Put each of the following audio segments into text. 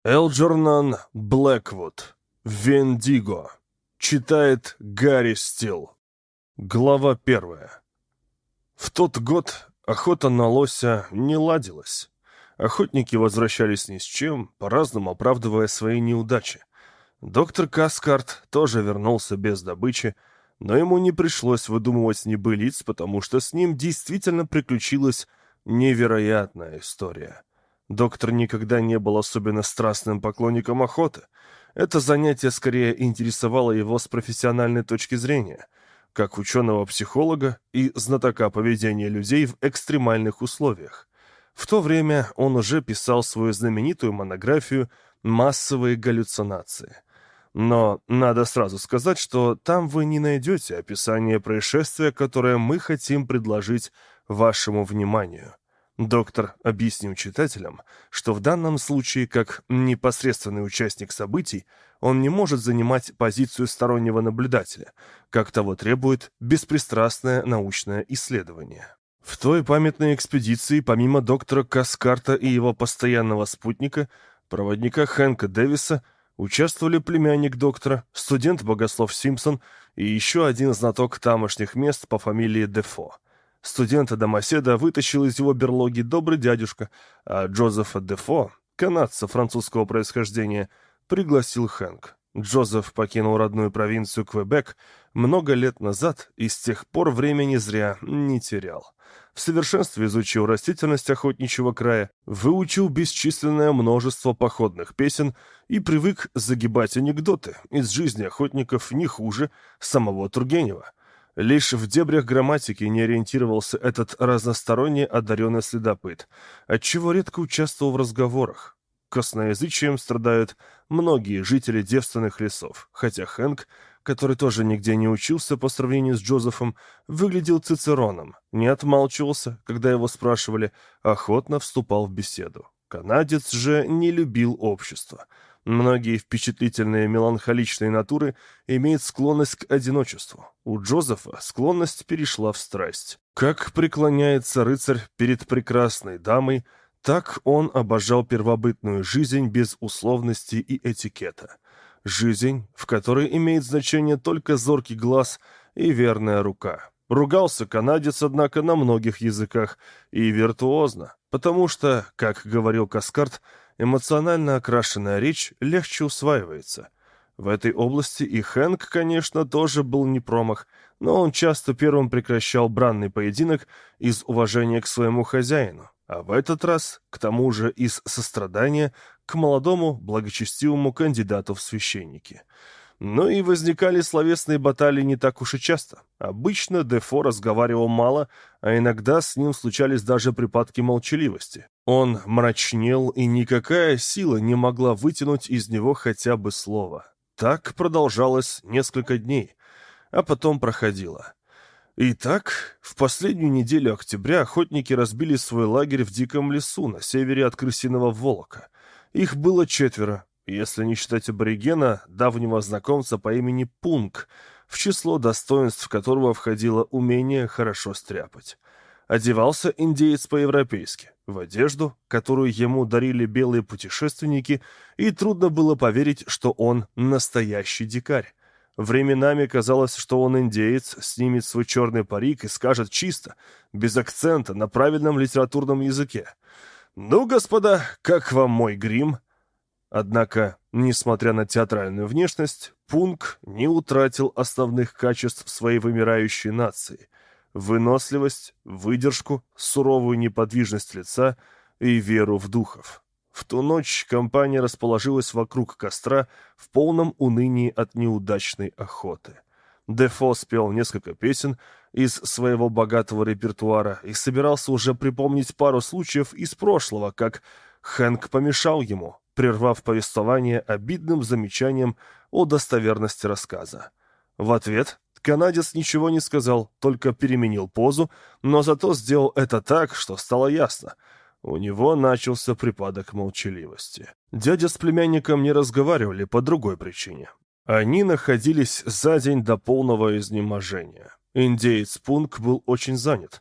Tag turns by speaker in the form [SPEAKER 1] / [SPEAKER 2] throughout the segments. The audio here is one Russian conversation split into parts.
[SPEAKER 1] Элджернан Блэквуд. Вендиго. Читает Гарри Стил. Глава 1. В тот год охота на лося не ладилась. Охотники возвращались ни с чем, по-разному оправдывая свои неудачи. Доктор Каскарт тоже вернулся без добычи, но ему не пришлось выдумывать небылиц, потому что с ним действительно приключилась невероятная история. Доктор никогда не был особенно страстным поклонником охоты. Это занятие скорее интересовало его с профессиональной точки зрения, как ученого-психолога и знатока поведения людей в экстремальных условиях. В то время он уже писал свою знаменитую монографию «Массовые галлюцинации». Но надо сразу сказать, что там вы не найдете описание происшествия, которое мы хотим предложить вашему вниманию. Доктор объяснил читателям, что в данном случае, как непосредственный участник событий, он не может занимать позицию стороннего наблюдателя, как того требует беспристрастное научное исследование. В той памятной экспедиции, помимо доктора Каскарта и его постоянного спутника, проводника Хэнка Дэвиса, участвовали племянник доктора, студент-богослов Симпсон и еще один знаток тамошних мест по фамилии Дефо. Студента-домоседа вытащил из его берлоги добрый дядюшка, а Джозефа Дефо, канадца французского происхождения, пригласил Хэнк. Джозеф покинул родную провинцию Квебек много лет назад и с тех пор времени зря не терял. В совершенстве изучил растительность охотничьего края, выучил бесчисленное множество походных песен и привык загибать анекдоты из жизни охотников не хуже самого Тургенева. Лишь в дебрях грамматики не ориентировался этот разносторонне одаренный следопыт, отчего редко участвовал в разговорах. Косноязычием страдают многие жители девственных лесов, хотя Хэнк, который тоже нигде не учился по сравнению с Джозефом, выглядел цицероном, не отмалчивался, когда его спрашивали, охотно вступал в беседу. Канадец же не любил общество. Многие впечатлительные меланхоличные натуры имеют склонность к одиночеству. У Джозефа склонность перешла в страсть. Как преклоняется рыцарь перед прекрасной дамой, так он обожал первобытную жизнь без условностей и этикета. Жизнь, в которой имеет значение только зоркий глаз и верная рука. Ругался канадец, однако, на многих языках и виртуозно, потому что, как говорил Каскарт, эмоционально окрашенная речь легче усваивается. В этой области и Хэнк, конечно, тоже был не промах, но он часто первым прекращал бранный поединок из уважения к своему хозяину, а в этот раз, к тому же, из сострадания к молодому, благочестивому кандидату в священники. Но и возникали словесные баталии не так уж и часто. Обычно Дефо разговаривал мало, а иногда с ним случались даже припадки молчаливости. Он мрачнел, и никакая сила не могла вытянуть из него хотя бы слово. Так продолжалось несколько дней, а потом проходило. Итак, в последнюю неделю октября охотники разбили свой лагерь в диком лесу на севере от крысиного Волока. Их было 4, если не считать аборигена, давнего знакомца по имени Пунк, в число достоинств которого входило умение хорошо стряпать. Одевался индеец по-европейски, в одежду, которую ему дарили белые путешественники, и трудно было поверить, что он настоящий дикарь. Временами казалось, что он индеец, снимет свой черный парик и скажет чисто, без акцента, на правильном литературном языке: «Ну, господа, как вам мой грим?» Однако, несмотря на театральную внешность, Пунк не утратил основных качеств своей вымирающей нации: выносливость, выдержку, суровую неподвижность лица и веру в духов. В ту ночь компания расположилась вокруг костра в полном унынии от неудачной охоты. Дефо спел несколько песен из своего богатого репертуара и собирался уже припомнить пару случаев из прошлого, как Хэнк помешал ему, прервав повествование обидным замечанием о достоверности рассказа. В ответ канадец ничего не сказал, только переменил позу, но зато сделал это так, что стало ясно: у него начался припадок молчаливости. Дядя с племянником не разговаривали по другой причине. Они находились за день до полного изнеможения. Индеец Пунк был очень занят.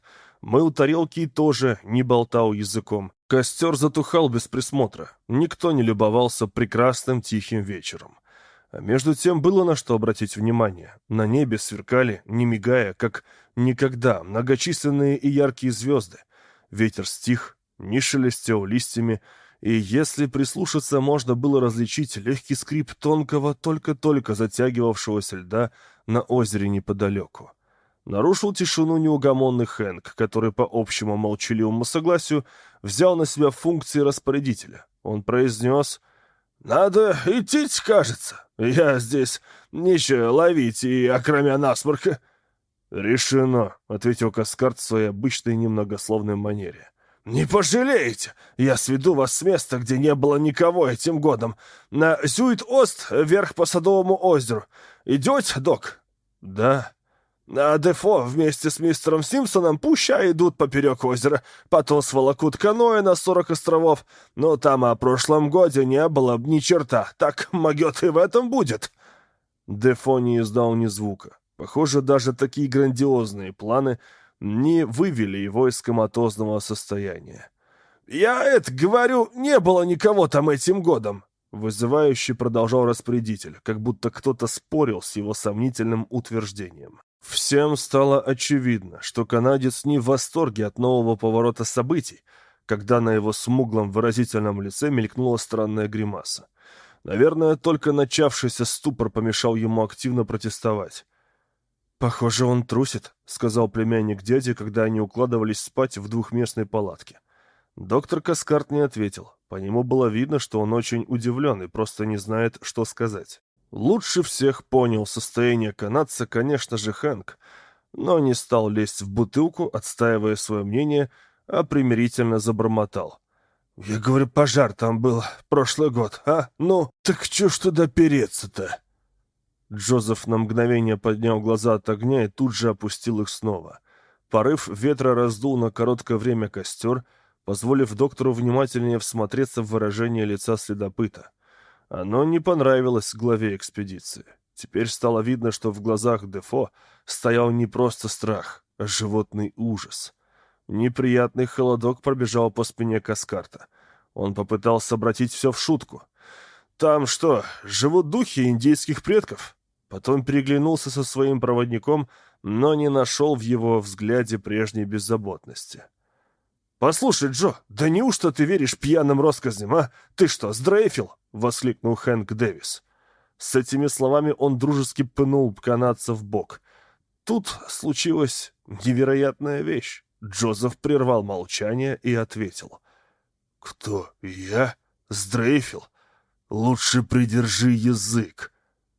[SPEAKER 1] Мыл тарелки и тоже не болтал языком. Костер затухал без присмотра. Никто не любовался прекрасным тихим вечером. А между тем было на что обратить внимание. На небе сверкали, не мигая, как никогда, многочисленные и яркие звезды. Ветер стих, не шелестел листьями, и если прислушаться, можно было различить легкий скрип тонкого, только-только затягивавшегося льда на озере неподалеку. Нарушил тишину неугомонный Хэнк, который по общему молчаливому согласию взял на себя функции распорядителя. Он произнес: «Надо идти, кажется. Я здесь нечего ловить, и окромя насморка». «Решено», — ответил Каскарт в своей обычной немногословной манере. «Не пожалеете! Я сведу вас с места, где не было никого этим годом. На Зюит-Ост, вверх по Садовому озеру. Идете, док?» «Да». «А Дефо вместе с мистером Симпсоном пуща идут поперек озера, потом сволокут каноэ на 40 островов. Но там о прошлом годе не было ни черта, так могет и в этом будет». Дефо не издал ни звука. Похоже, даже такие грандиозные планы не вывели его из коматозного состояния. «Я говорю, не было никого там этим годом», — вызывающе продолжал распорядитель, как будто кто-то спорил с его сомнительным утверждением. Всем стало очевидно, что канадец не в восторге от нового поворота событий, когда на его смуглом выразительном лице мелькнула странная гримаса. Наверное, только начавшийся ступор помешал ему активно протестовать. «Похоже, он трусит», — сказал племянник дяди, когда они укладывались спать в двухместной палатке. Доктор Каскарт не ответил. По нему было видно, что он очень удивлен и просто не знает, что сказать. Лучше всех понял состояние канадца, конечно же, Хэнк, но не стал лезть в бутылку, отстаивая свое мнение, а примирительно забормотал. «Я говорю, пожар там был прошлый год, а? Ну, так чё ж туда переться-то?» Джозеф на мгновение поднял глаза от огня и тут же опустил их снова. Порыв ветра раздул на короткое время костер, позволив доктору внимательнее всмотреться в выражение лица следопыта. Оно не понравилось главе экспедиции. Теперь стало видно, что в глазах Дефо стоял не просто страх, а животный ужас. Неприятный холодок пробежал по спине Каскарта. Он попытался обратить все в шутку. «Там что, живут духи индейских предков?» Потом переглянулся со своим проводником, но не нашел в его взгляде прежней беззаботности. «Послушай, Джо, да неужто ты веришь пьяным россказням, а? Ты что, сдрейфил?» — воскликнул Хэнк Дэвис. С этими словами он дружески пнул канадца в бок. Тут случилась невероятная вещь. Джозеф прервал молчание и ответил. «Кто? Я? Сдрейфил? Лучше придержи язык».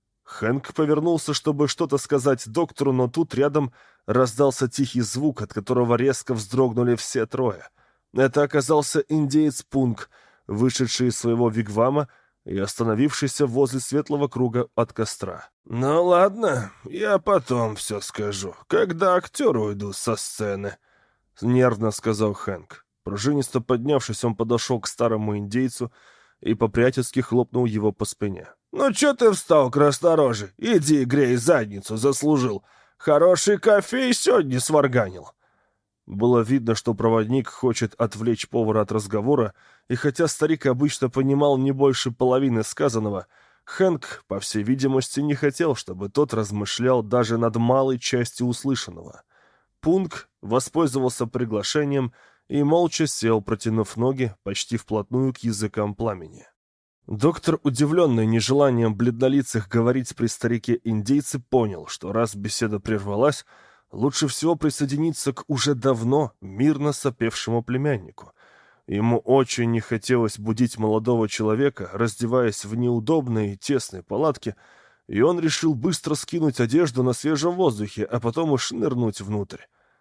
[SPEAKER 1] Хэнк повернулся, чтобы что-то сказать доктору, но тут рядом раздался тихий звук, от которого резко вздрогнули все трое. Это оказался индеец Пунк, вышедший из своего вигвама и остановившийся возле светлого круга от костра. «Ну ладно, я потом все скажу, когда актеры уйдут со сцены», — нервно сказал Хэнк. Пружинисто поднявшись, он подошел к старому индейцу и по-приятельски хлопнул его по спине. «Ну чё ты встал, краснорожий? Иди грей задницу, заслужил. Хороший кофе сегодня сварганил». Было видно, что проводник хочет отвлечь повара от разговора, и хотя старик обычно понимал не больше половины сказанного, Хэнк, по всей видимости, не хотел, чтобы тот размышлял даже над малой частью услышанного. Пунк воспользовался приглашением и молча сел, протянув ноги почти вплотную к языкам пламени. Доктор, удивленный нежеланием бледнолицых говорить при старике-индейце, понял, что раз беседа прервалась, лучше всего присоединиться к уже давно мирно сопевшему племяннику. Ему очень не хотелось будить молодого человека, раздеваясь в неудобной и тесной палатке, и он решил быстро скинуть одежду на свежем воздухе, а потом уж нырнуть внутрь.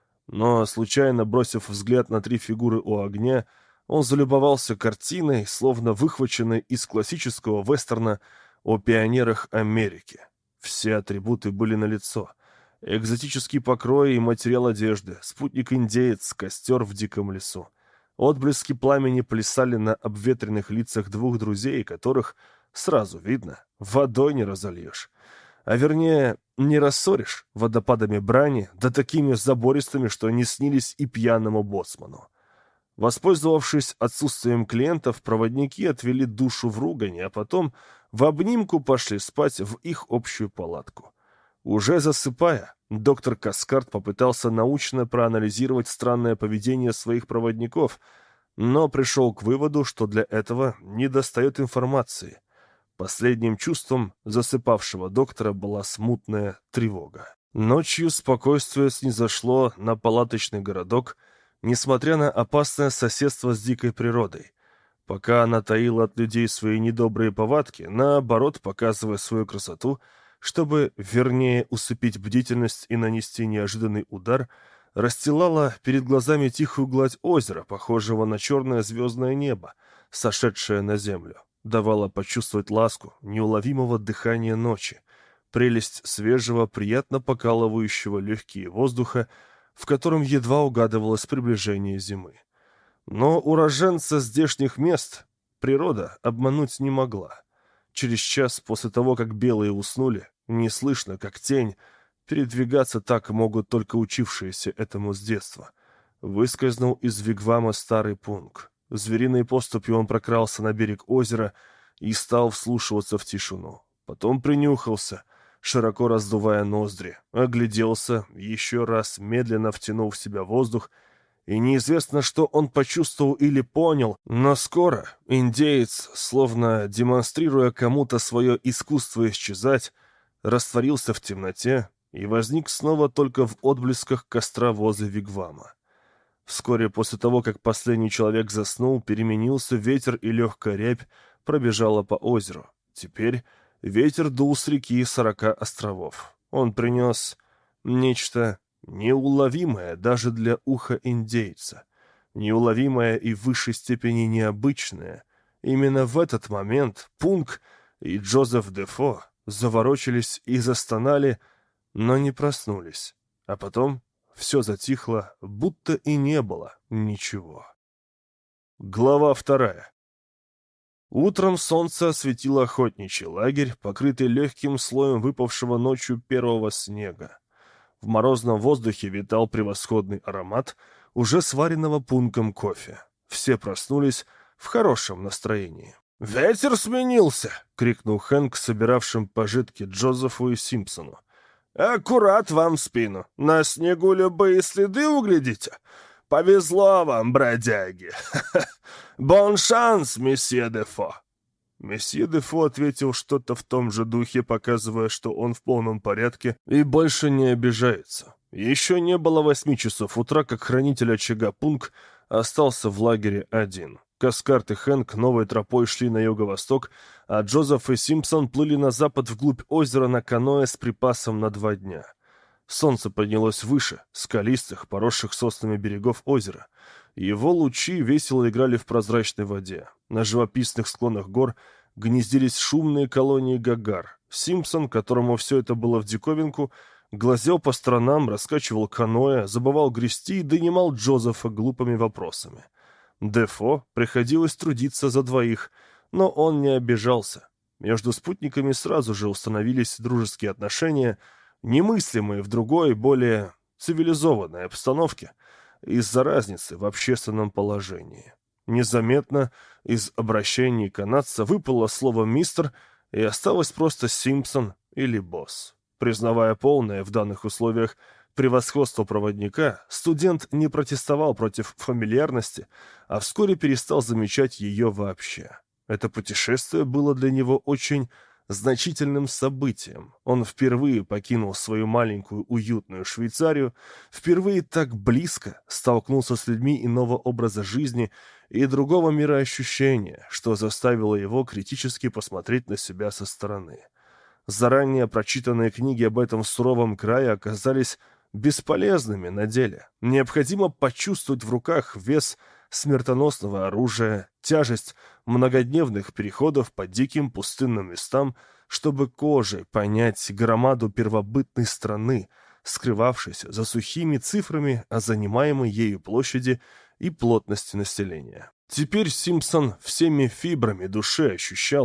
[SPEAKER 1] Но, случайно бросив взгляд на три фигуры у огня, он залюбовался картиной, словно выхваченной из классического вестерна о пионерах Америки. Все атрибуты были налицо. Экзотический покрой и материал одежды, спутник-индеец, костер в диком лесу. Отблески пламени плясали на обветренных лицах двух друзей, которых, сразу видно, водой не разольешь. А вернее, не рассоришь водопадами брани, да такими забористыми, что не снились и пьяному боцману. Воспользовавшись отсутствием клиентов, проводники отвели душу в ругань, а потом в обнимку пошли спать в их общую палатку. Уже засыпая, доктор Каскард попытался научно проанализировать странное поведение своих проводников, но пришел к выводу, что для этого недостает информации. Последним чувством засыпавшего доктора была смутная тревога. Ночью спокойствие снизошло на палаточный городок, несмотря на опасное соседство с дикой природой. Пока она таила от людей свои недобрые повадки, наоборот, показывая свою красоту, чтобы вернее усыпить бдительность и нанести неожиданный удар, расстилала перед глазами тихую гладь озера, похожего на черное звездное небо, сошедшее на землю, давала почувствовать ласку неуловимого дыхания ночи, прелесть свежего, приятно покалывающего легкие воздуха, в котором едва угадывалось приближение зимы. Но уроженца здешних мест природа обмануть не могла. Через час после того, как белые уснули, неслышно, как тень, передвигаться так могут только учившиеся этому с детства, выскользнул из вигвама старый пунк. Звериной поступью он прокрался на берег озера и стал вслушиваться в тишину. Потом принюхался, широко раздувая ноздри, огляделся, еще раз медленно втянул в себя воздух, и неизвестно, что он почувствовал или понял, но скоро индеец, словно демонстрируя кому-то свое искусство исчезать, растворился в темноте и возник снова только в отблесках костра возле вигвама. Вскоре после того, как последний человек заснул, переменился ветер, и легкая рябь пробежала по озеру. Теперь ветер дул с реки 40 островов. Он принес нечто неуловимое даже для уха индейца, неуловимое и в высшей степени необычное. Именно в этот момент Пунк и Джозеф Дефо заворочились и застонали, но не проснулись. А потом все затихло, будто и не было ничего. Глава 2. Утром солнце осветило охотничий лагерь, покрытый легким слоем выпавшего ночью первого снега. В морозном воздухе витал превосходный аромат уже сваренного Пунком кофе. Все проснулись в хорошем настроении. «Ветер сменился!» — крикнул Хэнк, собиравшим пожитки Джозефу и Симпсону. «Аккурат вам в спину. На снегу любые следы углядите. Повезло вам, бродяги! Бон шанс, месье Дефо!» Месье Дефо ответил что-то в том же духе, показывая, что он в полном порядке и больше не обижается. Еще не было 8 часов утра, как хранитель очага Пунк остался в лагере один. Каскард и Хэнк новой тропой шли на юго-восток, а Джозеф и Симпсон плыли на запад вглубь озера на каноэ с припасом на 2 дня. Солнце поднялось выше, скалистых, поросших соснами берегов озера. Его лучи весело играли в прозрачной воде. На живописных склонах гор гнездились шумные колонии гагар. Симпсон, которому все это было в диковинку, глазел по сторонам, раскачивал каноэ, забывал грести и донимал Джозефа глупыми вопросами. Дефо приходилось трудиться за двоих, но он не обижался. Между спутниками сразу же установились дружеские отношения, немыслимые в другой, более цивилизованной обстановке, из-за разницы в общественном положении. Незаметно из обращений канадца выпало слово «мистер», и осталось просто «Симпсон» или «босс». Признавая полное в данных условиях превосходство проводника, студент не протестовал против фамильярности, а вскоре перестал замечать ее вообще. Это путешествие было для него очень значительным событием. Он впервые покинул свою маленькую уютную Швейцарию, впервые так близко столкнулся с людьми иного образа жизни и другого мироощущения, что заставило его критически посмотреть на себя со стороны. Заранее прочитанные книги об этом суровом крае оказались бесполезными на деле. Необходимо почувствовать в руках вес смертоносного оружия, тяжесть многодневных переходов по диким пустынным местам, чтобы кожей понять громаду первобытной страны, скрывавшейся за сухими цифрами о занимаемой ею площади и плотности населения. Теперь Симпсон всеми фибрами души ощущал,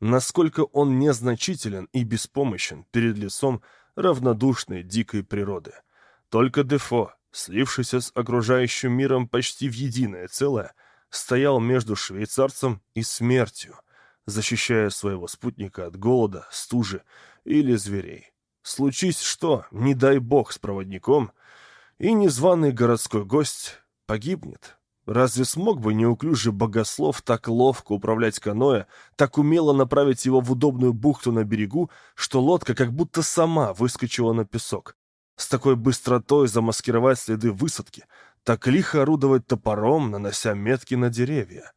[SPEAKER 1] насколько он незначителен и беспомощен перед лицом равнодушной дикой природы. Только Дефо, слившийся с окружающим миром почти в единое целое, стоял между швейцарцем и смертью, защищая своего спутника от голода, стужи или зверей. Случись что, не дай бог с проводником, и незваный городской гость погибнет. Разве смог бы неуклюжий богослов так ловко управлять каноэ, так умело направить его в удобную бухту на берегу, что лодка как будто сама выскочила на песок? С такой быстротой замаскировать следы высадки, так лихо орудовать топором, нанося метки на деревья.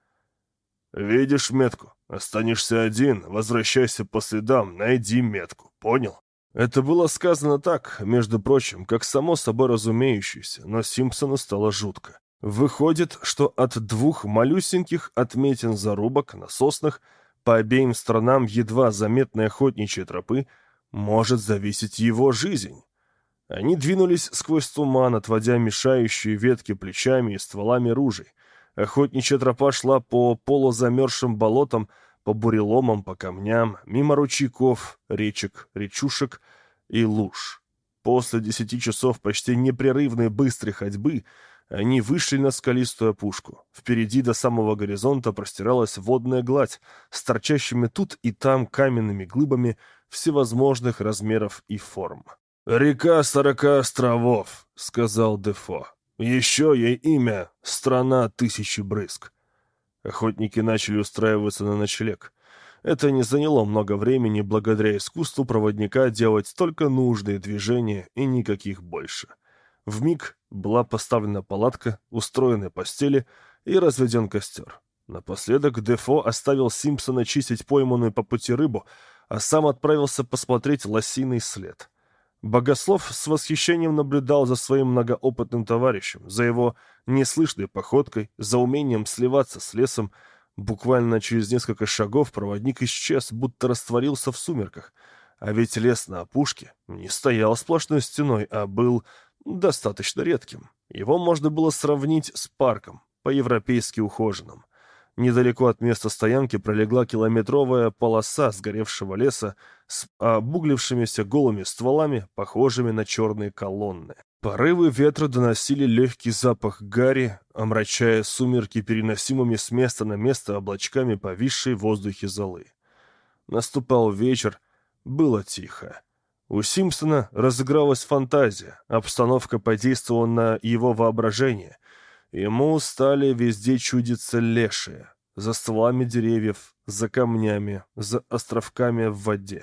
[SPEAKER 1] «Видишь метку? Останешься один, возвращайся по следам, найди метку. Понял?» Это было сказано так, между прочим, как само собой разумеющееся, но Симпсону стало жутко. Выходит, что от двух малюсеньких отметин зарубок на соснах по обеим сторонам едва заметной охотничьей тропы может зависеть его жизнь. Они двинулись сквозь туман, отводя мешающие ветки плечами и стволами ружей. Охотничья тропа шла по полузамерзшим болотам, по буреломам, по камням, мимо ручейков, речек, речушек и луж. После 10 часов почти непрерывной быстрой ходьбы они вышли на скалистую опушку. Впереди до самого горизонта простиралась водная гладь с торчащими тут и там каменными глыбами всевозможных размеров и форм. «Река 40 островов», — сказал Дефо. «Еще ей имя — страна 1000 брызг». Охотники начали устраиваться на ночлег. Это не заняло много времени благодаря искусству проводника делать только нужные движения и никаких больше. Вмиг была поставлена палатка, устроены постели и разведен костер. Напоследок Дефо оставил Симпсона чистить пойманную по пути рыбу, а сам отправился посмотреть лосиный след. Богослов с восхищением наблюдал за своим многоопытным товарищем, за его неслышной походкой, за умением сливаться с лесом. Буквально через несколько шагов проводник исчез, будто растворился в сумерках. А ведь лес на опушке не стоял сплошной стеной, а был достаточно редким. Его можно было сравнить с парком, по-европейски ухоженным. Недалеко от места стоянки пролегла километровая полоса сгоревшего леса с обуглившимися голыми стволами, похожими на черные колонны. Порывы ветра доносили легкий запах гари, омрачая сумерки переносимыми с места на место облачками повисшей в воздухе золы. Наступал вечер, было тихо. У Симпсона разыгралась фантазия, обстановка подействовала на его воображение. Ему стали везде чудиться лешие, за стволами деревьев, за камнями, за островками в воде.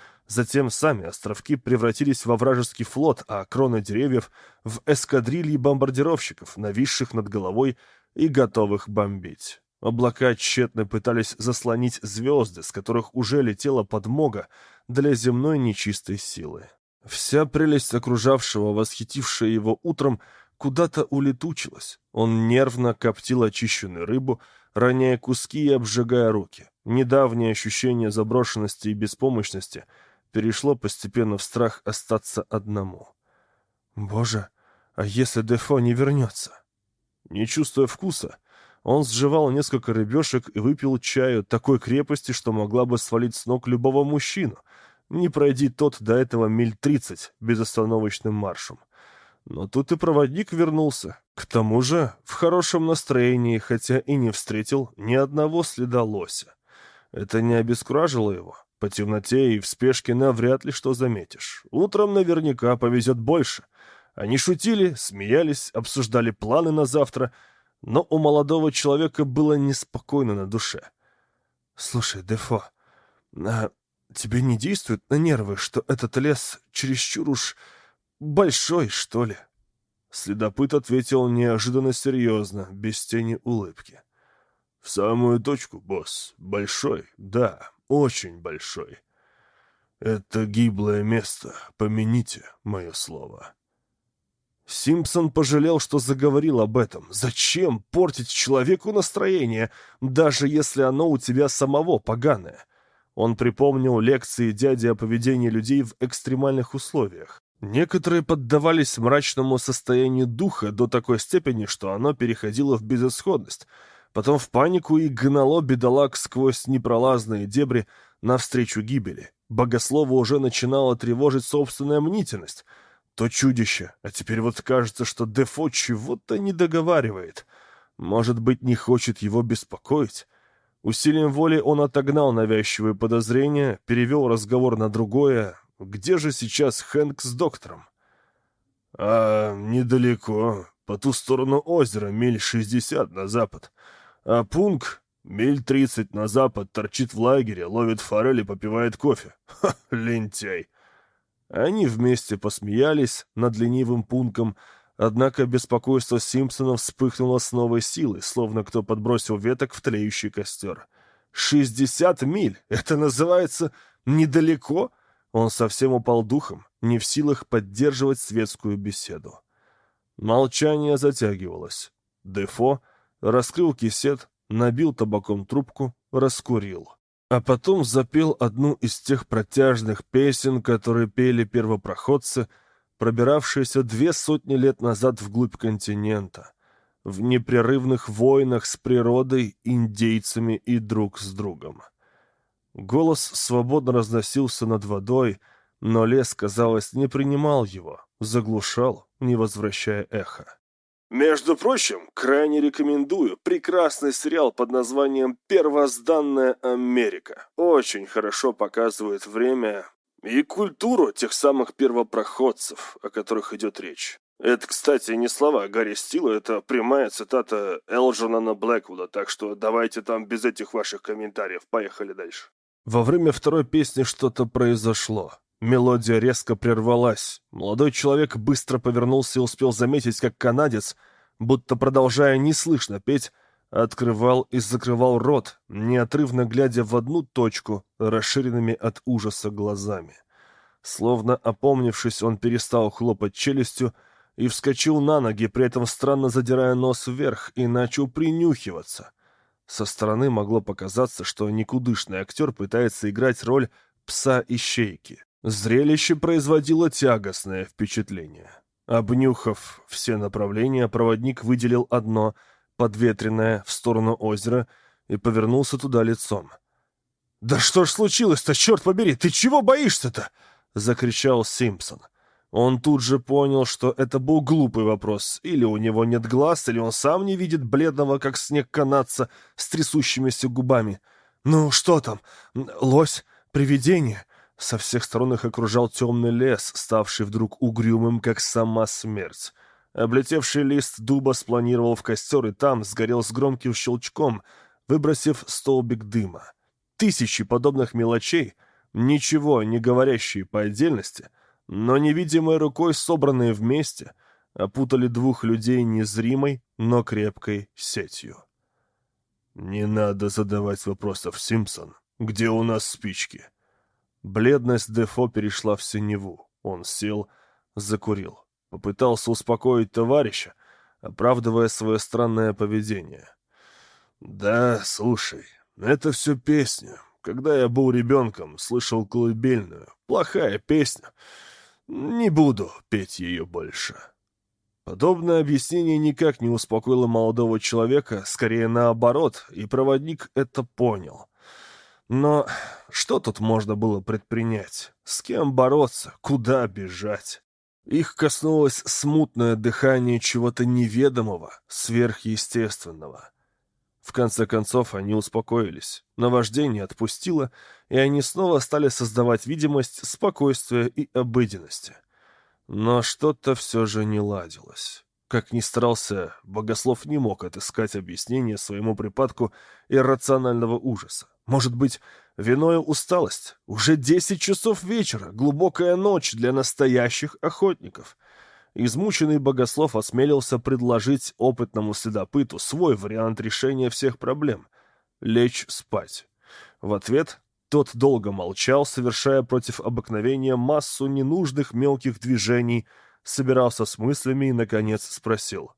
[SPEAKER 1] Затем сами островки превратились во вражеский флот, а кроны деревьев — в эскадрильи бомбардировщиков, нависших над головой и готовых бомбить. Облака тщетно пытались заслонить звезды, с которых уже летела подмога для земной нечистой силы. Вся прелесть окружавшего, восхитившая его утром, куда-то улетучилась. Он нервно коптил очищенную рыбу, роняя куски и обжигая руки. Недавнее ощущение заброшенности и беспомощности перешло постепенно в страх остаться одному. «Боже, а если Дефо не вернется?» Не чувствуя вкуса, он сживал несколько рыбешек и выпил чаю такой крепости, что могла бы свалить с ног любого мужчину, не пройди тот до этого миль 30 безостановочным маршем. Но тут и проводник вернулся. К тому же в хорошем настроении, хотя и не встретил ни одного следа лося. Это не обескуражило его. По темноте и в спешке навряд ли что заметишь. Утром наверняка повезет больше. Они шутили, смеялись, обсуждали планы на завтра, но у молодого человека было неспокойно на душе. «Слушай, Дефо, а тебе не действует на нервы, что этот лес чересчур уж большой, что ли?» Следопыт ответил неожиданно серьезно, без тени улыбки. «В самую точку, босс. Большой, да, очень большой. Это гиблое место, помяните мое слово». Симпсон пожалел, что заговорил об этом. Зачем портить человеку настроение, даже если оно у тебя самого поганое? Он припомнил лекции дяди о поведении людей в экстремальных условиях. Некоторые поддавались мрачному состоянию духа до такой степени, что оно переходило в безысходность. потом в панику и гнало бедолаг сквозь непролазные дебри навстречу гибели. Богослова уже начинала тревожить собственная мнительность. То чудище, а теперь вот кажется, что Дефо чего-то не договаривает. Может быть, не хочет его беспокоить? Усилием воли он отогнал навязчивые подозрения, перевел разговор на другое. Где же сейчас Хэнк с доктором? Недалеко, по ту сторону озера, миль 60 на запад. А Пунк миль 30 на запад торчит в лагере, ловит форель и попивает кофе. Ха, лентяй!» Они вместе посмеялись над ленивым Пунком, однако беспокойство Симпсона вспыхнуло с новой силой, словно кто подбросил веток в тлеющий костер. 60 миль! Это называется недалеко? Он совсем упал духом, не в силах поддерживать светскую беседу. Молчание затягивалось. Дефо раскрыл кисет, набил табаком трубку, раскурил. А потом запел одну из тех протяжных песен, которые пели первопроходцы, пробиравшиеся 200 лет назад вглубь континента, в непрерывных войнах с природой, индейцами и друг с другом. Голос свободно разносился над водой, но лес, казалось, не принимал его, заглушал, не возвращая эхо. Между прочим, крайне рекомендую прекрасный сериал под названием «Первозданная Америка». Очень хорошо показывает время и культуру тех самых первопроходцев, о которых идет речь. Это, кстати, не слова Гарри Стила, это прямая цитата Элджернона Блэквуда, так что давайте там без этих ваших комментариев. Поехали дальше. Во время второй песни что-то произошло. Мелодия резко прервалась. Молодой человек быстро повернулся и успел заметить, как канадец, будто продолжая неслышно петь, открывал и закрывал рот, неотрывно глядя в одну точку, расширенными от ужаса глазами. Словно опомнившись, он перестал хлопать челюстью и вскочил на ноги, при этом странно задирая нос вверх, и начал принюхиваться. Со стороны могло показаться, что никудышный актер пытается играть роль пса-ищейки. Зрелище производило тягостное впечатление. Обнюхав все направления, проводник выделил одно, подветренное, в сторону озера, и повернулся туда лицом. «Да что ж случилось-то, черт побери, ты чего боишься-то?» — закричал Симпсон. Он тут же понял, что это был глупый вопрос. Или у него нет глаз, или он сам не видит бледного, как снег канадца, с трясущимися губами. «Ну, что там? Лось? Привидение?» Со всех сторон их окружал темный лес, ставший вдруг угрюмым, как сама смерть. Облетевший лист дуба спланировал в костер, и там сгорел с громким щелчком, выбросив столбик дыма. Тысячи подобных мелочей, ничего не говорящие по отдельности, но невидимой рукой собранные вместе, опутали двух людей незримой, но крепкой сетью. «Не надо задавать вопросов, Симпсон. Где у нас спички?» Бледность Дефо перешла в синеву. Он сел, закурил. Попытался успокоить товарища, оправдывая свое странное поведение. «Да, слушай, это все песня. Когда я был ребенком, слышал колыбельную. Плохая песня. Не буду петь ее больше». Подобное объяснение никак не успокоило молодого человека, скорее наоборот, и проводник это понял. Но что тут можно было предпринять? С кем бороться? Куда бежать? Их коснулось смутное дыхание чего-то неведомого, сверхъестественного. В конце концов они успокоились, наваждение отпустило, и они снова стали создавать видимость спокойствия и обыденности. Но что-то все же не ладилось. Как ни старался, Богослов не мог отыскать объяснение своему припадку иррационального ужаса. Может быть, виною усталость? Уже 10 часов вечера, глубокая ночь для настоящих охотников. Измученный Богослов осмелился предложить опытному следопыту свой вариант решения всех проблем — лечь спать. В ответ тот долго молчал, совершая против обыкновения массу ненужных мелких движений, собирался с мыслями и, наконец, спросил.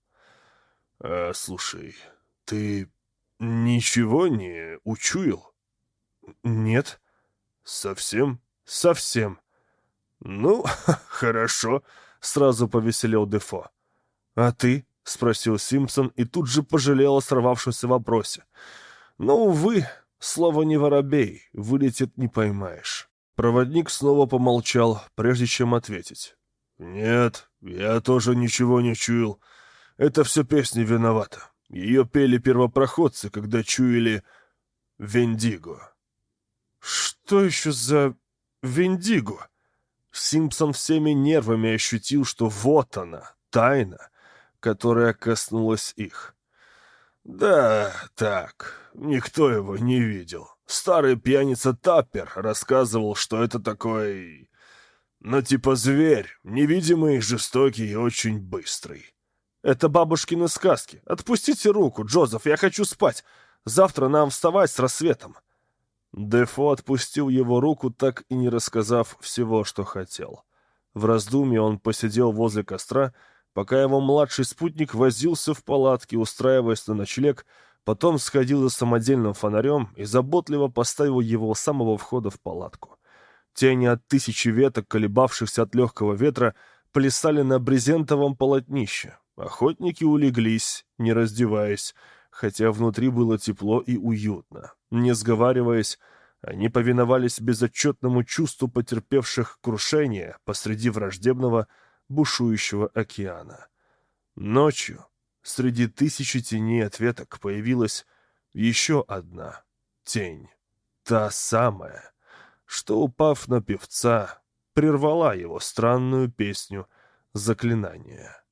[SPEAKER 1] «Слушай, ты ничего не учуял?» «Нет». «Совсем?» «Совсем». «Ну, хорошо», — сразу повеселел Дефо. «А ты?» — — спросил Симпсон и тут же пожалел о сорвавшемся вопросе. «Но, увы, слово не воробей, вылетит не поймаешь». Проводник снова помолчал, прежде чем ответить. «Нет, я тоже ничего не чуял. Это все песня виновата. Ее пели первопроходцы, когда чуяли Вендиго». «Что еще за Вендиго?» Симпсон всеми нервами ощутил, что вот она, тайна, которая коснулась их. «Да, так, никто его не видел. Старый пьяница Таппер рассказывал, что это такой... ну, типа зверь, невидимый, жестокий и очень быстрый». «Это бабушкины сказки. Отпустите руку, Джозеф, я хочу спать. Завтра нам вставать с рассветом». Дефо отпустил его руку, так и не рассказав всего, что хотел. В раздумье он посидел возле костра, пока его младший спутник возился в палатке, устраиваясь на ночлег, потом сходил за самодельным фонарем и заботливо поставил его у самого входа в палатку. Тени от тысячи веток, колебавшихся от легкого ветра, плясали на брезентовом полотнище. Охотники улеглись, не раздеваясь, хотя внутри было тепло и уютно. Не сговариваясь, они повиновались безотчетному чувству потерпевших крушение посреди враждебного, бушующего океана. Ночью среди тысячи теней от веток появилась еще одна тень. Та самая, что, упав на певца, прервала его странную песню заклинания.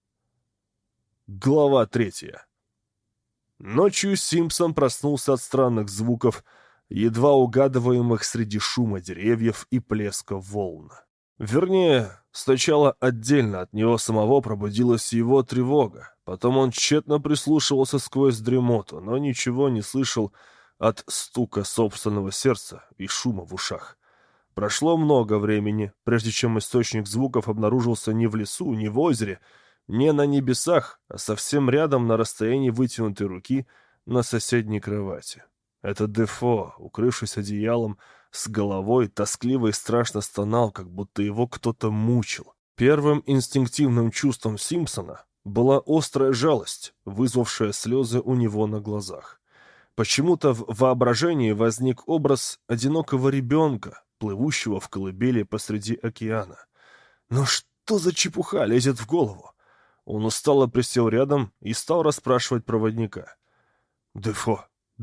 [SPEAKER 1] Глава 3. Ночью Симпсон проснулся от странных звуков, едва угадываемых среди шума деревьев и плеска волн. Вернее, сначала отдельно от него самого пробудилась его тревога, потом он тщетно прислушивался сквозь дремоту, но ничего не слышал от стука собственного сердца и шума в ушах. Прошло много времени, прежде чем источник звуков обнаружился не в лесу, не в озере, не на небесах, а совсем рядом на расстоянии вытянутой руки на соседней кровати. Это Дефо, укрывшись одеялом, с головой тоскливо и страшно стонал, как будто его кто-то мучил. Первым инстинктивным чувством Симпсона была острая жалость, вызвавшая слезы у него на глазах. Почему-то в воображении возник образ одинокого ребенка, плывущего в колыбели посреди океана. Но что за чепуха лезет в голову? Он устало присел рядом и стал расспрашивать проводника. «Дефо,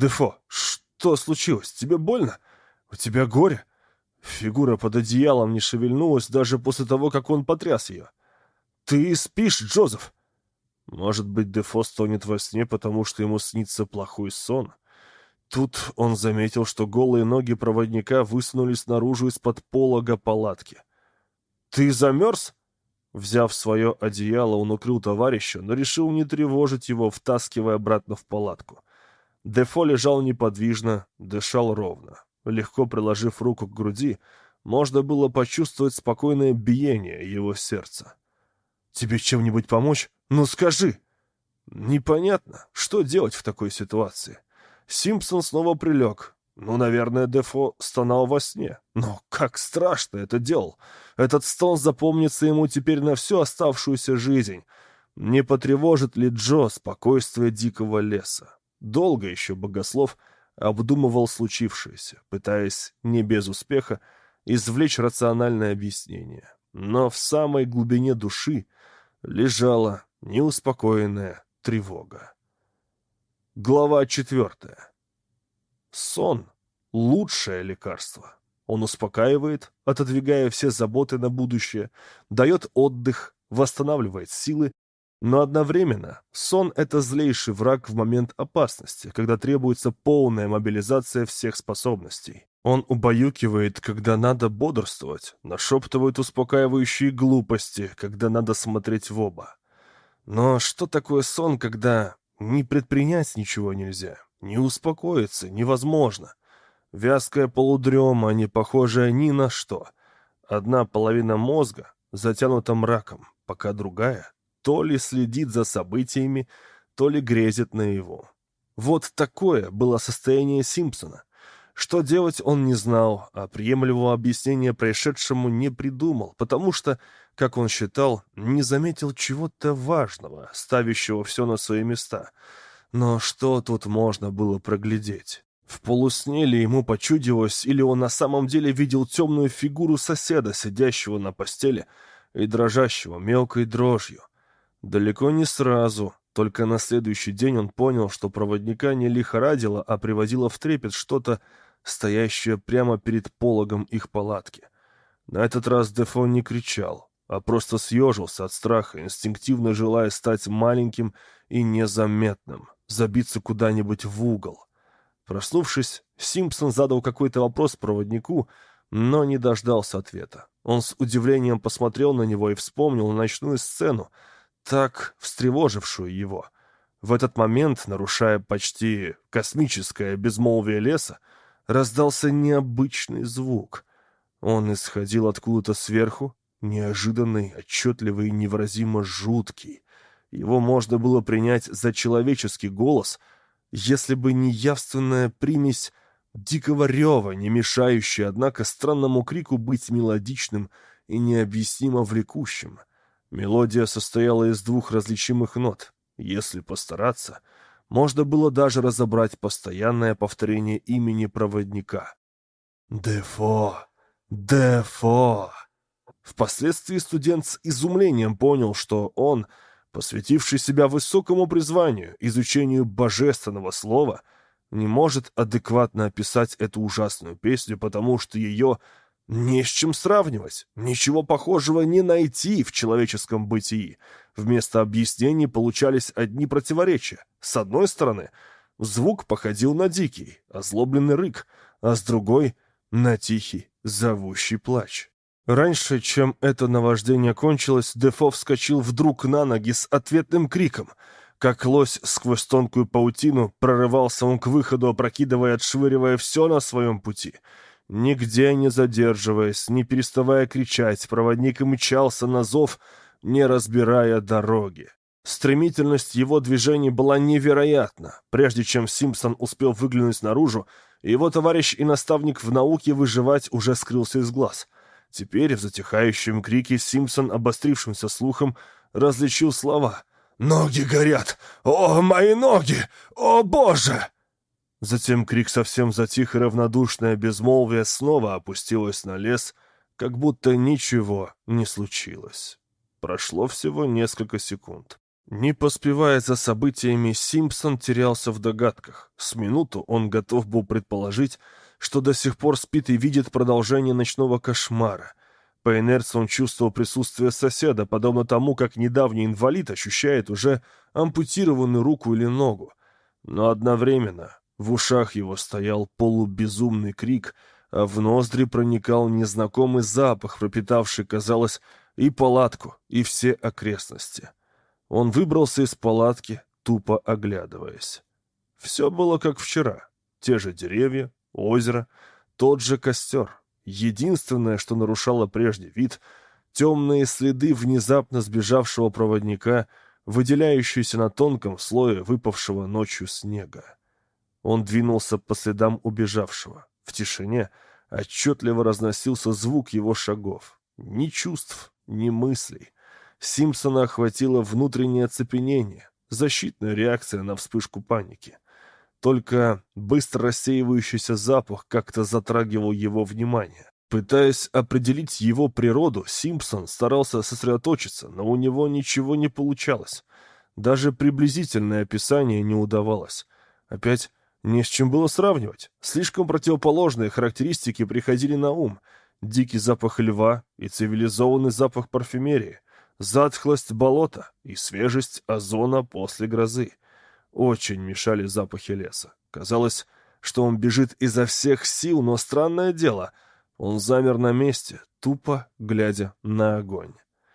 [SPEAKER 1] что случилось? Тебе больно? У тебя горе?» Фигура под одеялом не шевельнулась даже после того, как он потряс ее. «Ты спишь, Джозеф?» Может быть, Дефо стонет во сне, потому что ему снится плохой сон. Тут он заметил, что голые ноги проводника высунулись наружу из-под полога палатки. «Ты замерз?» Взяв свое одеяло, он укрыл товарища, но решил не тревожить его, втаскивая обратно в палатку. Дефо лежал неподвижно, дышал ровно. Легко приложив руку к груди, можно было почувствовать спокойное биение его сердца. «Тебе чем-нибудь помочь? Ну скажи!» Непонятно, что делать в такой ситуации. Симпсон снова прилег. Ну, наверное, Дефо стонал во сне. Но как страшно это делал! Этот стон запомнится ему теперь на всю оставшуюся жизнь. Не потревожит ли Джо спокойствие дикого леса? Долго еще богослов обдумывал случившееся, пытаясь, не без успеха, извлечь рациональное объяснение. Но в самой глубине души лежала неуспокоенная тревога. Глава 4. Сон — лучшее лекарство. Он успокаивает, отодвигая все заботы на будущее, дает отдых, восстанавливает силы, но одновременно сон — это злейший враг в момент опасности, когда требуется полная мобилизация всех способностей. Он убаюкивает, когда надо бодрствовать, нашептывает успокаивающие глупости, когда надо смотреть в оба. Но что такое сон, когда не предпринять ничего нельзя? Не успокоиться невозможно. Вязкая полудрема, не похожая ни на что. Одна половина мозга затянута мраком, пока другая то ли следит за событиями, то ли грезит наяву. Вот такое было состояние Симпсона. Что делать он не знал, а приемлемого объяснения происшедшему не придумал, потому что как он считал, не заметил чего-то важного, ставящего все на свои места. Но что тут можно было проглядеть? В полусне ли ему почудилось, или он на самом деле видел темную фигуру соседа, сидящего на постели и дрожащего мелкой дрожью? Далеко не сразу, только на следующий день он понял, что проводника не лихорадило, а приводило в трепет что-то, стоящее прямо перед пологом их палатки. На этот раз Дефо не кричал, а просто съежился от страха, инстинктивно желая стать маленьким и незаметным, забиться куда-нибудь в угол. Проснувшись, Симпсон задал какой-то вопрос проводнику, но не дождался ответа. Он с удивлением посмотрел на него и вспомнил ночную сцену, так встревожившую его. В этот момент, нарушая почти космическое безмолвие леса, раздался необычный звук. Он исходил откуда-то сверху, неожиданный, отчетливый и невыразимо жуткий. Его можно было принять за человеческий голос, если бы не явственная примесь дикого рева, не мешающая, однако, странному крику быть мелодичным и необъяснимо влекущим. Мелодия состояла из двух различимых нот. Если постараться, можно было даже разобрать постоянное повторение имени проводника. «Дефо! Дефо!» Впоследствии студент с изумлением понял, что он, посвятивший себя высокому призванию, изучению божественного слова, не может адекватно описать эту ужасную песню, потому что ее не с чем сравнивать, ничего похожего не найти в человеческом бытии. Вместо объяснений получались одни противоречия. С одной стороны, звук походил на дикий, озлобленный рык, а с другой — на тихий, зовущий плач. Раньше, чем это наваждение кончилось, Дефо вскочил вдруг на ноги с ответным криком. Как лось сквозь тонкую паутину, прорывался он к выходу, опрокидывая и отшвыривая все на своем пути. Нигде не задерживаясь, не переставая кричать, проводник мчался на зов, не разбирая дороги. Стремительность его движений была невероятна. Прежде чем Симпсон успел выглянуть наружу, его товарищ и наставник в науке выживать уже скрылся из глаз. Теперь в затихающем крике Симпсон, обострившимся слухом, различил слова: «Ноги горят! О, мои ноги! О, Боже!» Затем крик совсем затих, и равнодушное безмолвие снова опустилось на лес, как будто ничего не случилось. Прошло всего несколько секунд. Не поспевая за событиями, Симпсон терялся в догадках. С минуту он готов был предположить, что до сих пор спит и видит продолжение ночного кошмара. По инерции он чувствовал присутствие соседа, подобно тому, как недавний инвалид ощущает уже ампутированную руку или ногу. Но одновременно в ушах его стоял полубезумный крик, а в ноздри проникал незнакомый запах, пропитавший, казалось, и палатку, и все окрестности. Он выбрался из палатки, тупо оглядываясь. Все было как вчера. Те же деревья, озеро, тот же костер. Единственное, что нарушало прежний вид — темные следы внезапно сбежавшего проводника, выделяющиеся на тонком слое выпавшего ночью снега. Он двинулся по следам убежавшего. В тишине отчетливо разносился звук его шагов. Ни чувств, ни мыслей. Симпсона охватило внутреннее оцепенение, защитная реакция на вспышку паники. Только быстро рассеивающийся запах как-то затрагивал его внимание. Пытаясь определить его природу, Симпсон старался сосредоточиться, но у него ничего не получалось. Даже приблизительное описание не удавалось. Опять не с чем было сравнивать. Слишком противоположные характеристики приходили на ум. Дикий запах льва и цивилизованный запах парфюмерии. Затхлость болота и свежесть озона после грозы. Очень мешали запахи леса. Казалось, что он бежит изо всех сил, но странное дело, он замер на месте, тупо глядя на огонь.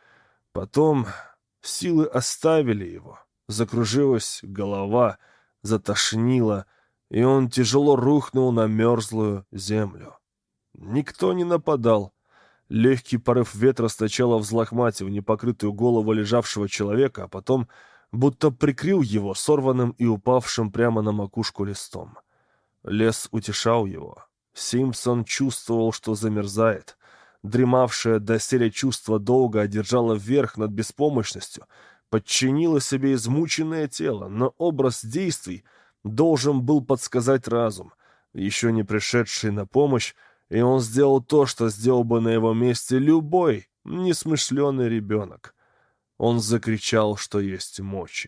[SPEAKER 1] Потом силы оставили его. Закружилась голова, затошнило, и он тяжело рухнул на мерзлую землю. Никто не нападал. Легкий порыв ветра сначала взлохматил непокрытую голову лежавшего человека, а потом будто прикрыл его сорванным и упавшим прямо на макушку листом. Лес утешал его. Симпсон чувствовал, что замерзает. дремавшее доселе чувство долга одержало верх над беспомощностью, подчинило себе измученное тело, но образ действий должен был подсказать разум, еще не пришедший на помощь, и он сделал то, что сделал бы на его месте любой несмышленый ребенок. Он закричал, что есть мочи.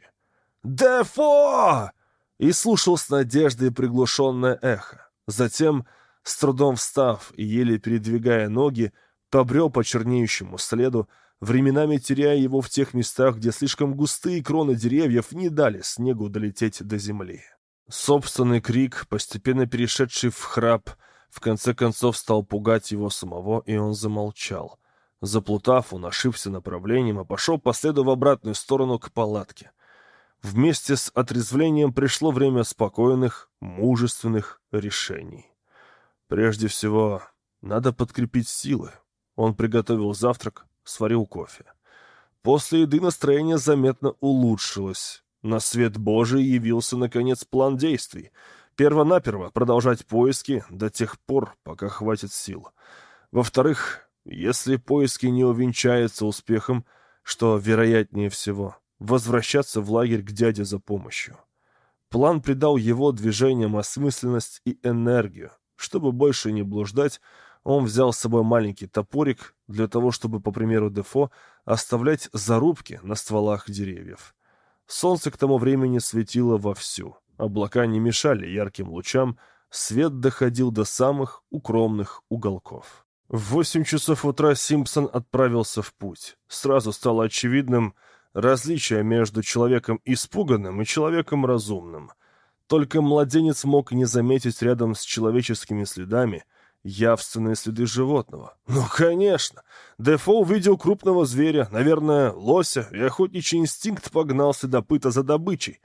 [SPEAKER 1] «Дефо!» и слушал с надеждой приглушенное эхо. Затем, с трудом встав и еле передвигая ноги, побрел по чернеющему следу, временами теряя его в тех местах, где слишком густые кроны деревьев не дали снегу долететь до земли. Собственный крик, постепенно перешедший в храп, в конце концов стал пугать его самого, и он замолчал. Заплутав, он ошибся направлением и пошел по следу в обратную сторону к палатке. Вместе с отрезвлением пришло время спокойных, мужественных решений. Прежде всего, надо подкрепить силы. Он приготовил завтрак, сварил кофе. После еды настроение заметно улучшилось. На свет Божий явился, наконец, план действий. Первонаперво продолжать поиски до тех пор, пока хватит сил. Во-вторых, если поиски не увенчаются успехом, что вероятнее всего, возвращаться в лагерь к дяде за помощью. План придал его движениям осмысленность и энергию. Чтобы больше не блуждать, он взял с собой маленький топорик для того, чтобы, по примеру Дефо, оставлять зарубки на стволах деревьев. Солнце к тому времени светило вовсю. Облака не мешали ярким лучам, свет доходил до самых укромных уголков. В 8 часов утра Симпсон отправился в путь. Сразу стало очевидным различие между человеком испуганным и человеком разумным. Только младенец мог не заметить рядом с человеческими следами явственные следы животного. Ну, конечно! Дефо увидел крупного зверя, наверное, лося, и охотничий инстинкт погнал следопыта за добычей.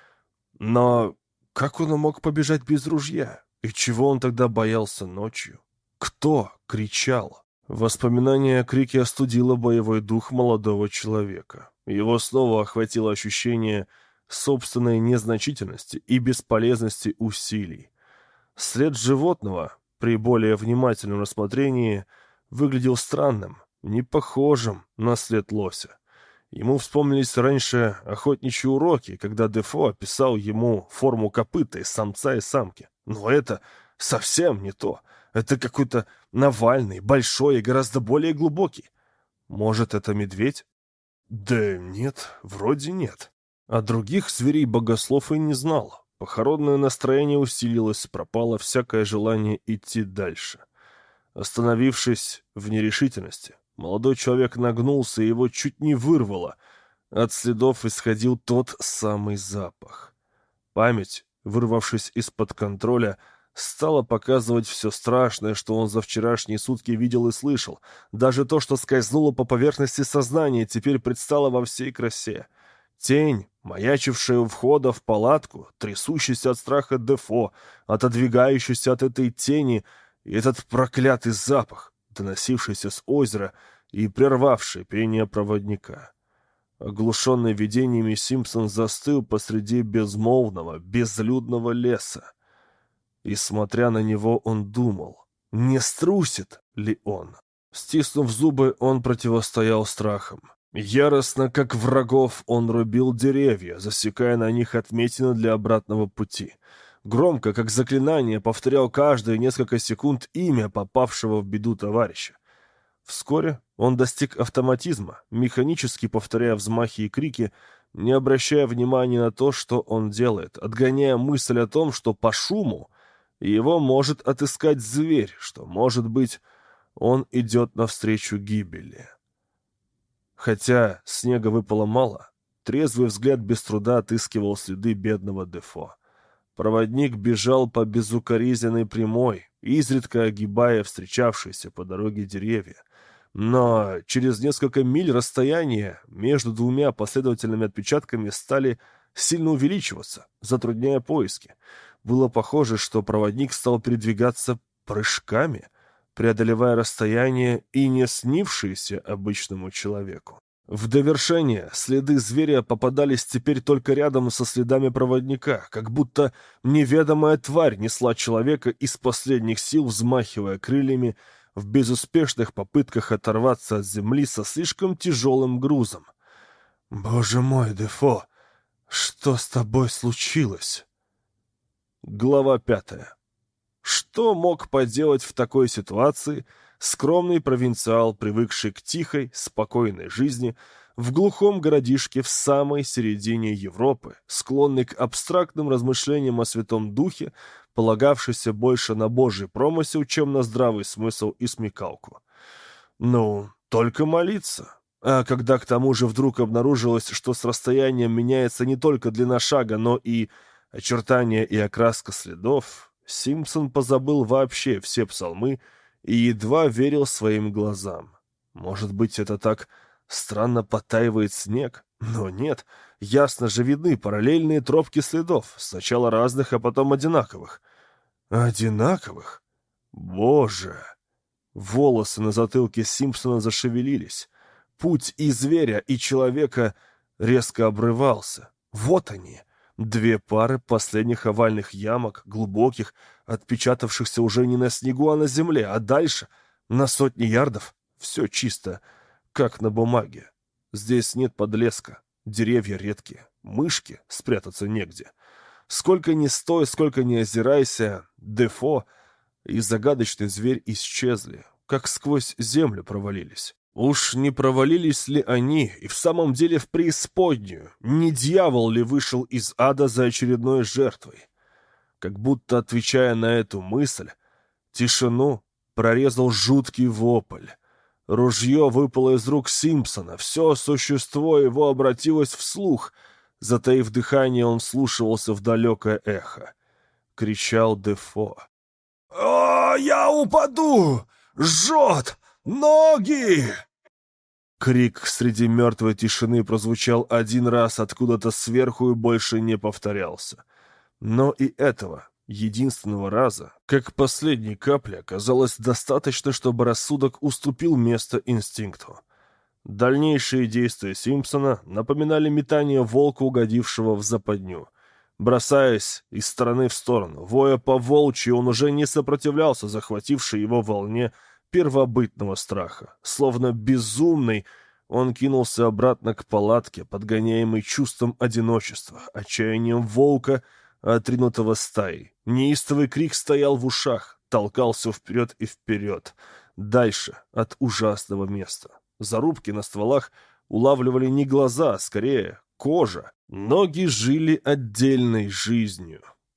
[SPEAKER 1] Но как он мог побежать без ружья? И чего он тогда боялся ночью? Кто кричал? Воспоминание о крике остудило боевой дух молодого человека. Его снова охватило ощущение собственной незначительности и бесполезности усилий. След животного, при более внимательном рассмотрении, выглядел странным, не похожим на след лося. Ему вспомнились раньше охотничьи уроки, когда Дефо описал ему форму копыта из самца и самки. Но это совсем не то. Это какой-то Навальный, большой и гораздо более глубокий. Может, это медведь? Да нет, вроде нет. А других зверей богослов и не знал. Похоронное настроение усилилось, пропало всякое желание идти дальше. Остановившись в нерешительности, молодой человек нагнулся, и его чуть не вырвало. От следов исходил тот самый запах. Память, вырвавшись из-под контроля, стала показывать все страшное, что он за вчерашние сутки видел и слышал. Даже то, что скользнуло по поверхности сознания, теперь предстало во всей красе. Тень, маячившая у входа в палатку, трясущийся от страха Дефо, отодвигающийся от этой тени, и этот проклятый запах, доносившийся с озера и прервавший пение проводника. Оглушенный видениями, Симпсон застыл посреди безмолвного, безлюдного леса. И, смотря на него, он думал, не струсит ли он. Стиснув зубы, он противостоял страхам. Яростно, как врагов, он рубил деревья, засекая на них отметины для обратного пути. Громко, как заклинание, повторял каждые несколько секунд имя попавшего в беду товарища. Вскоре он достиг автоматизма, механически повторяя взмахи и крики, не обращая внимания на то, что он делает, отгоняя мысль о том, что по шуму его может отыскать зверь, что, может быть, он идет навстречу гибели. Хотя снега выпало мало, трезвый взгляд без труда отыскивал следы бедного Дефо. Проводник бежал по безукоризненной прямой, изредка огибая встречавшиеся по дороге деревья. Но через несколько миль расстояния между двумя последовательными отпечатками стали сильно увеличиваться, затрудняя поиски. Было похоже, что проводник стал передвигаться прыжками, преодолевая расстояние и не снившееся обычному человеку. В довершение следы зверя попадались теперь только рядом со следами проводника, как будто неведомая тварь несла человека из последних сил, взмахивая крыльями, в безуспешных попытках оторваться от земли со слишком тяжелым грузом. «Боже мой, Дефо, что с тобой случилось?» Глава 5. Что мог поделать в такой ситуации скромный провинциал, привыкший к тихой, спокойной жизни, в глухом городишке в самой середине Европы, склонный к абстрактным размышлениям о Святом Духе, полагавшийся больше на Божий промысел, чем на здравый смысл и смекалку? Ну, только молиться. А когда к тому же вдруг обнаружилось, что с расстоянием меняется не только длина шага, но и очертания и окраска следов, Симпсон позабыл вообще все псалмы и едва верил своим глазам. Может быть, это так странно потаивает снег? Но нет, ясно же видны параллельные тропки следов, сначала разных, а потом одинаковых. Одинаковых? Боже! Волосы на затылке Симпсона зашевелились. Путь и зверя, и человека резко обрывался. Вот они, две пары последних овальных ямок, глубоких, отпечатавшихся уже не на снегу, а на земле, а дальше, на сотни ярдов, все чисто, как на бумаге. Здесь нет подлеска, деревья редкие, мышки спрятаться негде. Сколько ни стой, сколько ни озирайся, Дефо и загадочный зверь исчезли, как сквозь землю провалились. Уж не провалились ли они и в самом деле в преисподнюю? Не дьявол ли вышел из ада за очередной жертвой? Как будто, отвечая на эту мысль, тишину прорезал жуткий вопль. Ружье выпало из рук Симпсона, все существо его обратилось вслух. Затаив дыхание, он вслушивался в далекое эхо. Кричал Дефо. «О, я упаду! Жжет! Ноги!» Крик среди мертвой тишины прозвучал один раз откуда-то сверху и больше не повторялся. Но и этого, единственного раза, как последней капли, оказалось достаточно, чтобы рассудок уступил место инстинкту. Дальнейшие действия Симпсона напоминали метание волка, угодившего в западню. Бросаясь из стороны в сторону, воя по-волчьи, он уже не сопротивлялся захватившей его волне первобытного страха. Словно безумный, он кинулся обратно к палатке, подгоняемый чувством одиночества, отчаянием волка, отринутого стаей. Неистовый крик стоял в ушах, толкался вперед и вперед, дальше от ужасного места. Зарубки на стволах улавливали не глаза, а скорее кожа. Ноги жили отдельной жизнью.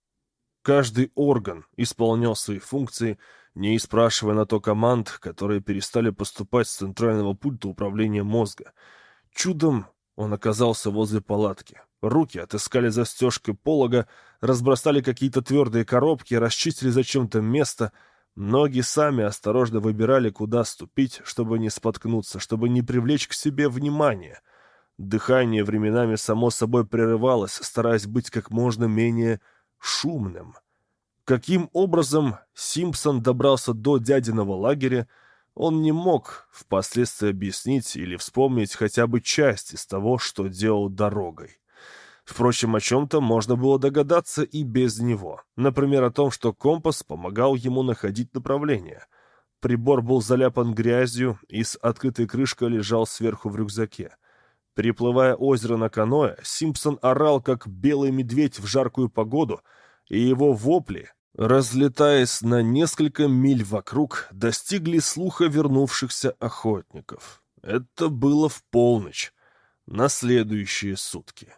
[SPEAKER 1] Каждый орган исполнял свои функции, не спрашивая на то команд, которые перестали поступать с центрального пульта управления мозга. Чудом он оказался возле палатки. Руки отыскали застежкой полога, разбросали какие-то твердые коробки, расчистили зачем-то место. Ноги сами осторожно выбирали, куда ступить, чтобы не споткнуться, чтобы не привлечь к себе внимание. Дыхание временами само собой прерывалось, стараясь быть как можно менее шумным. Каким образом Симпсон добрался до дядиного лагеря, он не мог впоследствии объяснить или вспомнить хотя бы часть из того, что делал дорогой. Впрочем, о чем-то можно было догадаться и без него. Например, о том, что компас помогал ему находить направление. Прибор был заляпан грязью и с открытой крышкой лежал сверху в рюкзаке. Переплывая озеро на каноэ, Симпсон орал, как белый медведь в жаркую погоду, и его вопли, разлетаясь на несколько миль вокруг, достигли слуха вернувшихся охотников. Это было в полночь, на следующие сутки.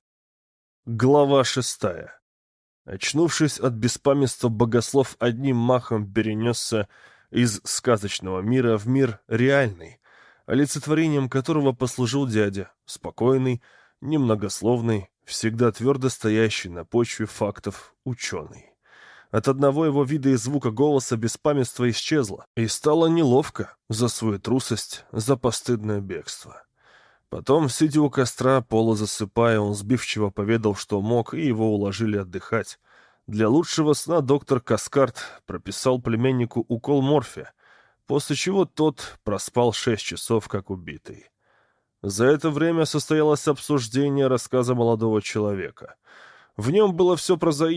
[SPEAKER 1] Глава 6. Очнувшись от беспамятства, богослов одним махом перенесся из сказочного мира в мир реальный, олицетворением которого послужил дядя, спокойный, немногословный, всегда твердо стоящий на почве фактов ученый. От одного его вида и звука голоса беспамятство исчезло, и стало неловко за свою трусость, за постыдное бегство. Потом, сидя у костра, полузасыпая, он сбивчиво поведал, что мог, и его уложили отдыхать. Для лучшего сна доктор Каскарт прописал племяннику укол морфия, после чего тот проспал 6 часов, как убитый. За это время состоялось обсуждение рассказа молодого человека. В нем было все прозаично.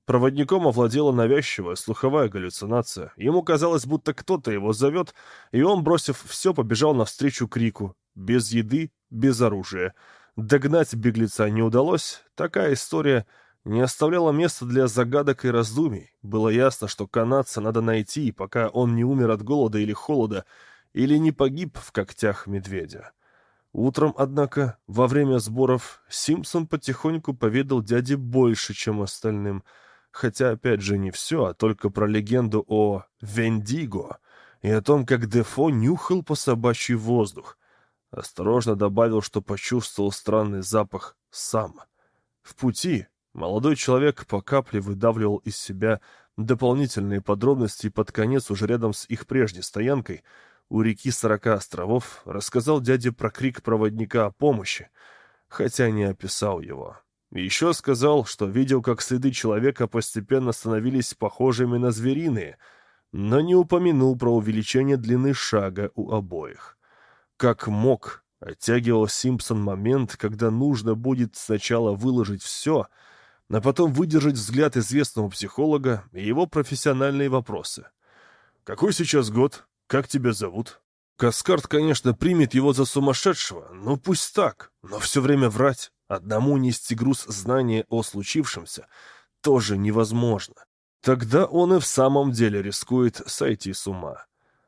[SPEAKER 1] Проводником овладела навязчивая слуховая галлюцинация. Ему казалось, будто кто-то его зовет, и он, бросив все, побежал навстречу крику. Без еды, без оружия. Догнать беглеца не удалось. Такая история не оставляла места для загадок и раздумий. Было ясно, что канадца надо найти, пока он не умер от голода или холода, или не погиб в когтях медведя. Утром, однако, во время сборов, Симпсон потихоньку поведал дяде больше, чем остальным, хотя, опять же, не все, а только про легенду о Вендиго и о том, как Дефо нюхал по собачий воздух. Осторожно добавил, что почувствовал странный запах сам. В пути молодой человек по капле выдавливал из себя дополнительные подробности, и под конец, уже рядом с их прежней стоянкой, у реки 40 островов, рассказал дяде про крик проводника о помощи, хотя не описал его. Еще сказал, что видел, как следы человека постепенно становились похожими на звериные, но не упомянул про увеличение длины шага у обоих. Как мог, оттягивал Симпсон момент, когда нужно будет сначала выложить все, а потом выдержать взгляд известного психолога и его профессиональные вопросы. «Какой сейчас год? Как тебя зовут?» Каскард, конечно, примет его за сумасшедшего, ну пусть так, но все время врать, одному нести груз знания о случившемся тоже невозможно. Тогда он и в самом деле рискует сойти с ума.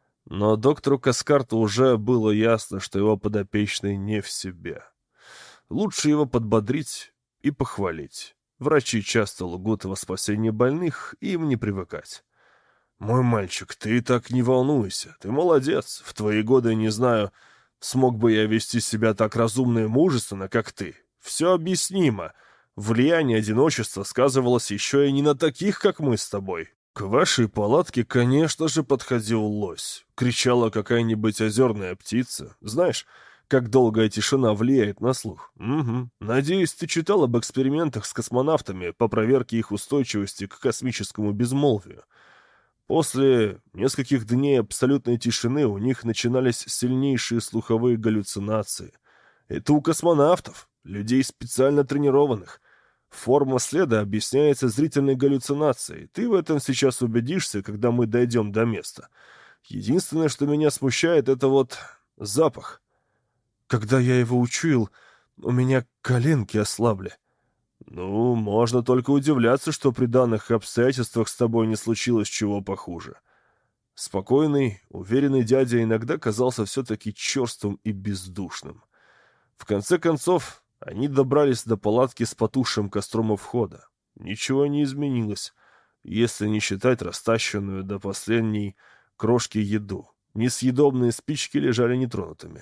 [SPEAKER 1] Но доктору Каскарту уже было ясно, что его подопечный не в себе. Лучше его подбодрить и похвалить. Врачи часто лгут во спасении больных, и им не привыкать. «Мой мальчик, ты так не волнуйся. Ты молодец. В твои годы, не знаю, смог бы я вести себя так разумно и мужественно, как ты. Все объяснимо. Влияние одиночества сказывалось еще и не на таких, как мы с тобой. К вашей палатке, конечно же, подходил лось. Кричала какая-нибудь озерная птица. Знаешь, как долгая тишина влияет на слух? Угу. Надеюсь, ты читал об экспериментах с космонавтами по проверке их устойчивости к космическому безмолвию. После нескольких дней абсолютной тишины у них начинались сильнейшие слуховые галлюцинации. Это у космонавтов, людей специально тренированных. Форма следа объясняется зрительной галлюцинацией. Ты в этом сейчас убедишься, когда мы дойдем до места. Единственное, что меня смущает, это вот запах. Когда я его учуял, у меня коленки ослабли. Ну, можно только удивляться, что при данных обстоятельствах с тобой не случилось чего похуже. Спокойный, уверенный дядя иногда казался все-таки черствым и бездушным. В конце концов, они добрались до палатки с потухшим костром у входа. Ничего не изменилось, если не считать растащенную до последней крошки еду. Несъедобные спички лежали нетронутыми.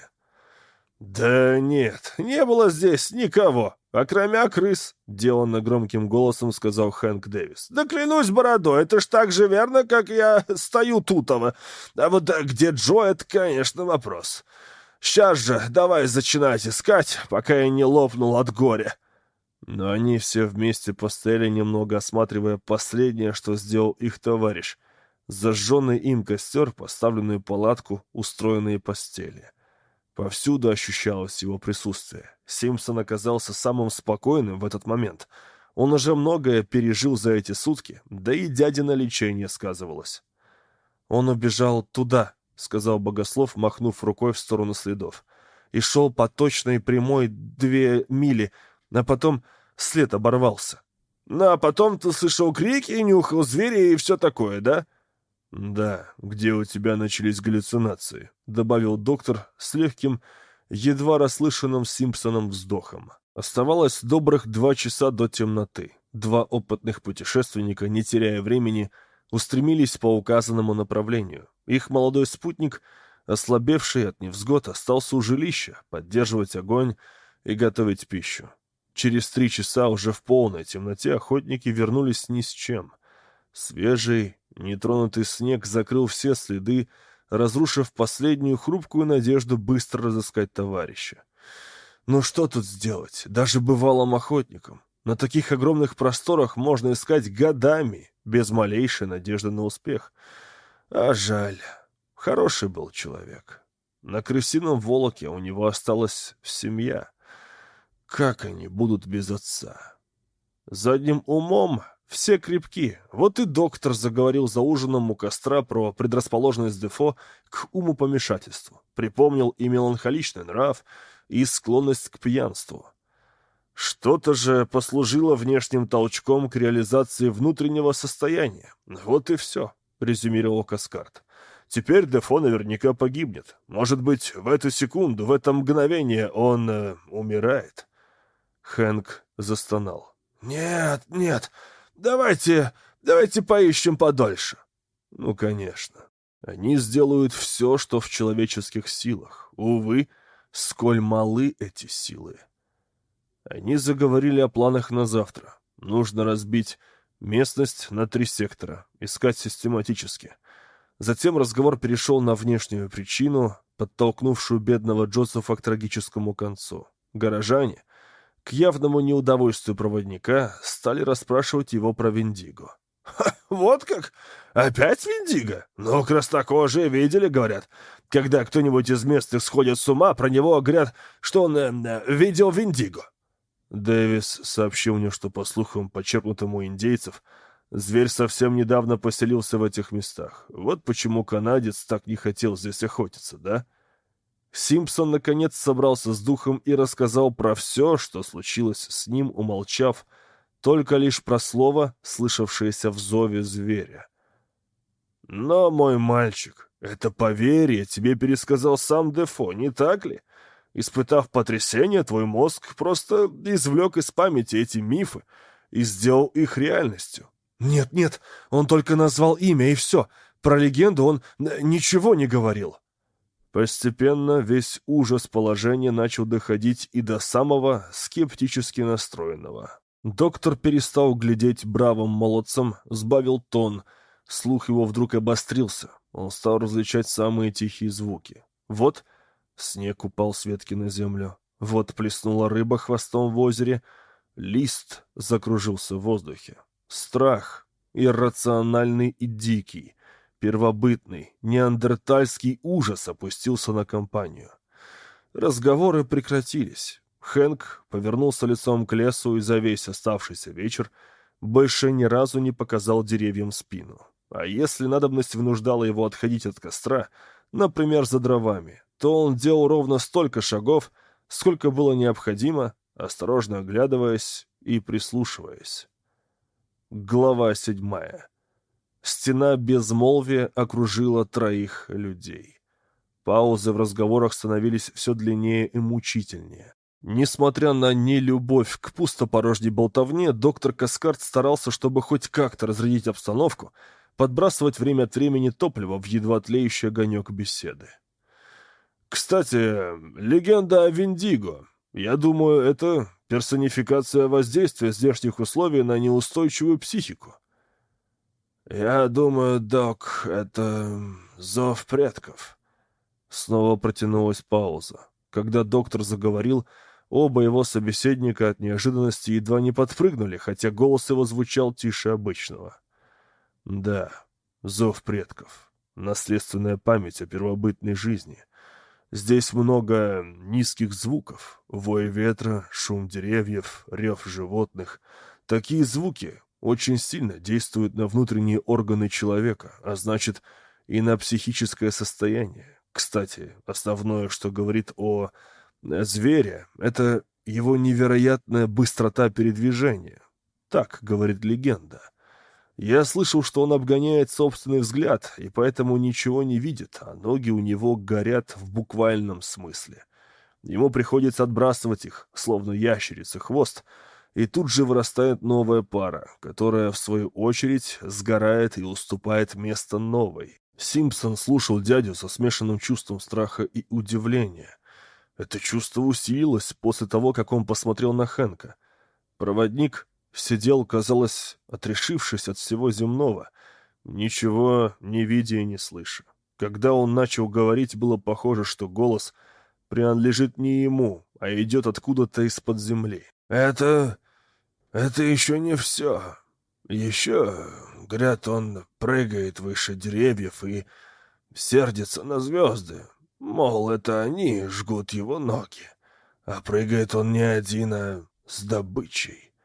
[SPEAKER 1] «Да нет, не было здесь никого, окромя крыс», — деланно громким голосом сказал Хэнк Дэвис. «Да клянусь бородой, это ж так же верно, как я стою тутово. А вот где Джо, это, конечно, вопрос. Сейчас же давай начинать искать, пока я не лопнул от горя». Но они все вместе постояли немного, осматривая последнее, что сделал их товарищ. Зажженный им костер, поставленную палатку, устроенные постели. Повсюду ощущалось его присутствие. Симпсон оказался самым спокойным в этот момент. Он уже многое пережил за эти сутки, да и дядино лечение сказывалось. «Он убежал туда», — сказал богослов, махнув рукой в сторону следов, «и шел по точной прямой 2 мили, а потом след оборвался». «Ну, а потом ты слышал крики, нюхал зверя и все такое, да?» «Да, где у тебя начались галлюцинации», — добавил доктор с легким, едва расслышанным Симпсоном вздохом. Оставалось добрых 2 часа до темноты. 2 опытных путешественника, не теряя времени, устремились по указанному направлению. Их молодой спутник, ослабевший от невзгод, остался у жилища, поддерживать огонь и готовить пищу. Через 3 часа уже в полной темноте охотники вернулись ни с чем. Свежий, нетронутый снег закрыл все следы, разрушив последнюю хрупкую надежду быстро разыскать товарища. Ну что тут сделать, даже бывалым охотникам? На таких огромных просторах можно искать годами, без малейшей надежды на успех. А жаль, хороший был человек. На крысином волоке у него осталась семья. Как они будут без отца? Задним умом Все крепки. Вот и доктор заговорил за ужином у костра про предрасположенность Дефо к умопомешательству. Припомнил и меланхоличный нрав, и склонность к пьянству. Что-то же послужило внешним толчком к реализации внутреннего состояния. Вот и все, резюмировал Каскард. Теперь Дефо наверняка погибнет. Может быть, в эту секунду, в это мгновение он умирает. Хэнк застонал. «Нет, нет, давайте поищем подольше». Ну, конечно. Они сделают все, что в человеческих силах. Увы, сколь малы эти силы. Они заговорили о планах на завтра. Нужно разбить местность на 3 сектора, искать систематически. Затем разговор перешел на внешнюю причину, подтолкнувшую бедного Джозефа к трагическому концу. Горожане, к явному неудовольствию проводника, стали расспрашивать его про Виндиго. «Вот как? Опять Виндиго? Ну, краснокожие видели, говорят. Когда кто-нибудь из местных сходит с ума, про него говорят, что он видел Виндиго». Дэвис сообщил мне, что, по слухам, почерпнутым у индейцев, зверь совсем недавно поселился в этих местах. Вот почему канадец так не хотел здесь охотиться, да? Симпсон, наконец, собрался с духом и рассказал про все, что случилось с ним, умолчав только лишь про слово, слышавшееся в зове зверя. «Но, мой мальчик, это поверье тебе пересказал сам Дефо, не так ли? Испытав потрясение, твой мозг просто извлек из памяти эти мифы и сделал их реальностью». «Нет, нет, он только назвал имя, и все. Про легенду он ничего не говорил». Постепенно весь ужас положения начал доходить и до самого скептически настроенного. Доктор перестал глядеть бравым молодцем, сбавил тон. Слух его вдруг обострился. Он стал различать самые тихие звуки. Вот снег упал с ветки на землю. Вот плеснула рыба хвостом в озере. Лист закружился в воздухе. Страх, иррациональный и дикий, первобытный, неандертальский ужас опустился на компанию. Разговоры прекратились. Хэнк повернулся лицом к лесу и за весь оставшийся вечер больше ни разу не показал деревьям спину. А если надобность вынуждала его отходить от костра, например, за дровами, то он делал ровно столько шагов, сколько было необходимо, осторожно оглядываясь и прислушиваясь. Глава 7. Стена безмолвия окружила 3 людей. Паузы в разговорах становились все длиннее и мучительнее. Несмотря на нелюбовь к пустопорожней болтовне, доктор Каскард старался, чтобы хоть как-то разрядить обстановку, подбрасывать время от времени топливо в едва тлеющий огонек беседы. «Кстати, легенда о Виндиго. Я думаю, это персонификация воздействия здешних условий на неустойчивую психику». «Я думаю, док, это зов предков». Снова протянулась пауза. Когда доктор заговорил, оба его собеседника от неожиданности едва не подпрыгнули, хотя голос его звучал тише обычного. «Да, зов предков. Наследственная память о первобытной жизни. Здесь много низких звуков. Вой ветра, шум деревьев, рев животных. Такие звуки очень сильно действуют на внутренние органы человека, а значит и на психическое состояние. Кстати, основное, что говорит о звере, это его невероятная быстрота передвижения. Так говорит легенда. Я слышал, что он обгоняет собственный взгляд, и поэтому ничего не видит, а ноги у него горят в буквальном смысле. Ему приходится отбрасывать их, словно ящерица, хвост, и тут же вырастает новая пара, которая, в свою очередь, сгорает и уступает место новой. Симпсон слушал дядю со смешанным чувством страха и удивления. Это чувство усилилось после того, как он посмотрел на Хэнка. Проводник сидел, казалось, отрешившись от всего земного, ничего не видя и не слыша. Когда он начал говорить, было похоже, что голос принадлежит не ему, а идет откуда-то из-под земли. «Это еще не все. Еще, говорят, он прыгает выше деревьев и сердится на звезды. Мол, это они жгут его ноги. А прыгает он не один, а с добычей.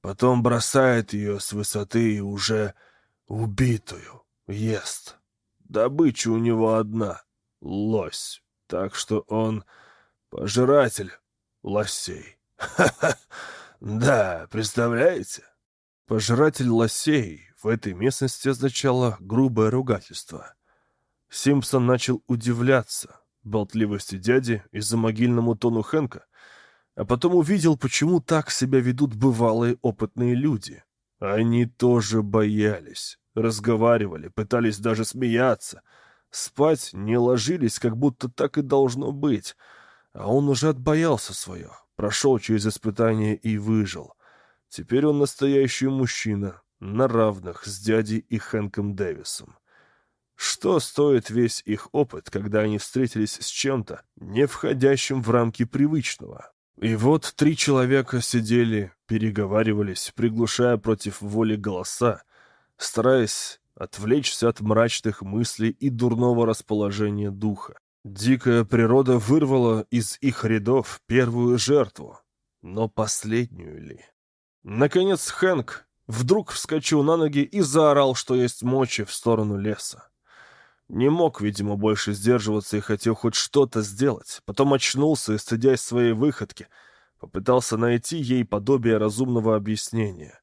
[SPEAKER 1] Потом бросает ее с высоты и уже убитую ест. Добыча у него одна — лось, так что он пожиратель лосей. Ха-ха! Да, представляете? Пожиратель лосей в этой местности означало грубое ругательство. Симпсон начал удивляться болтливости дяди из-за могильному тону Хэнка, а потом увидел, почему так себя ведут бывалые опытные люди. Они тоже боялись, разговаривали, пытались даже смеяться. Спать не ложились, как будто так и должно быть. А он уже отбоялся свое, прошел через испытание и выжил. Теперь он настоящий мужчина, на равных с дядей и Хэнком Дэвисом. Что стоит весь их опыт, когда они встретились с чем-то, не входящим в рамки привычного? И вот 3 человека сидели, переговаривались, приглушая против воли голоса, стараясь отвлечься от мрачных мыслей и дурного расположения духа. Дикая природа вырвала из их рядов первую жертву, но последнюю ли? Наконец Хэнк вдруг вскочил на ноги и заорал, что есть мочи, в сторону леса. Не мог, видимо, больше сдерживаться и хотел хоть что-то сделать. Потом очнулся и, стыдясь своей выходки, попытался найти ей подобие разумного объяснения.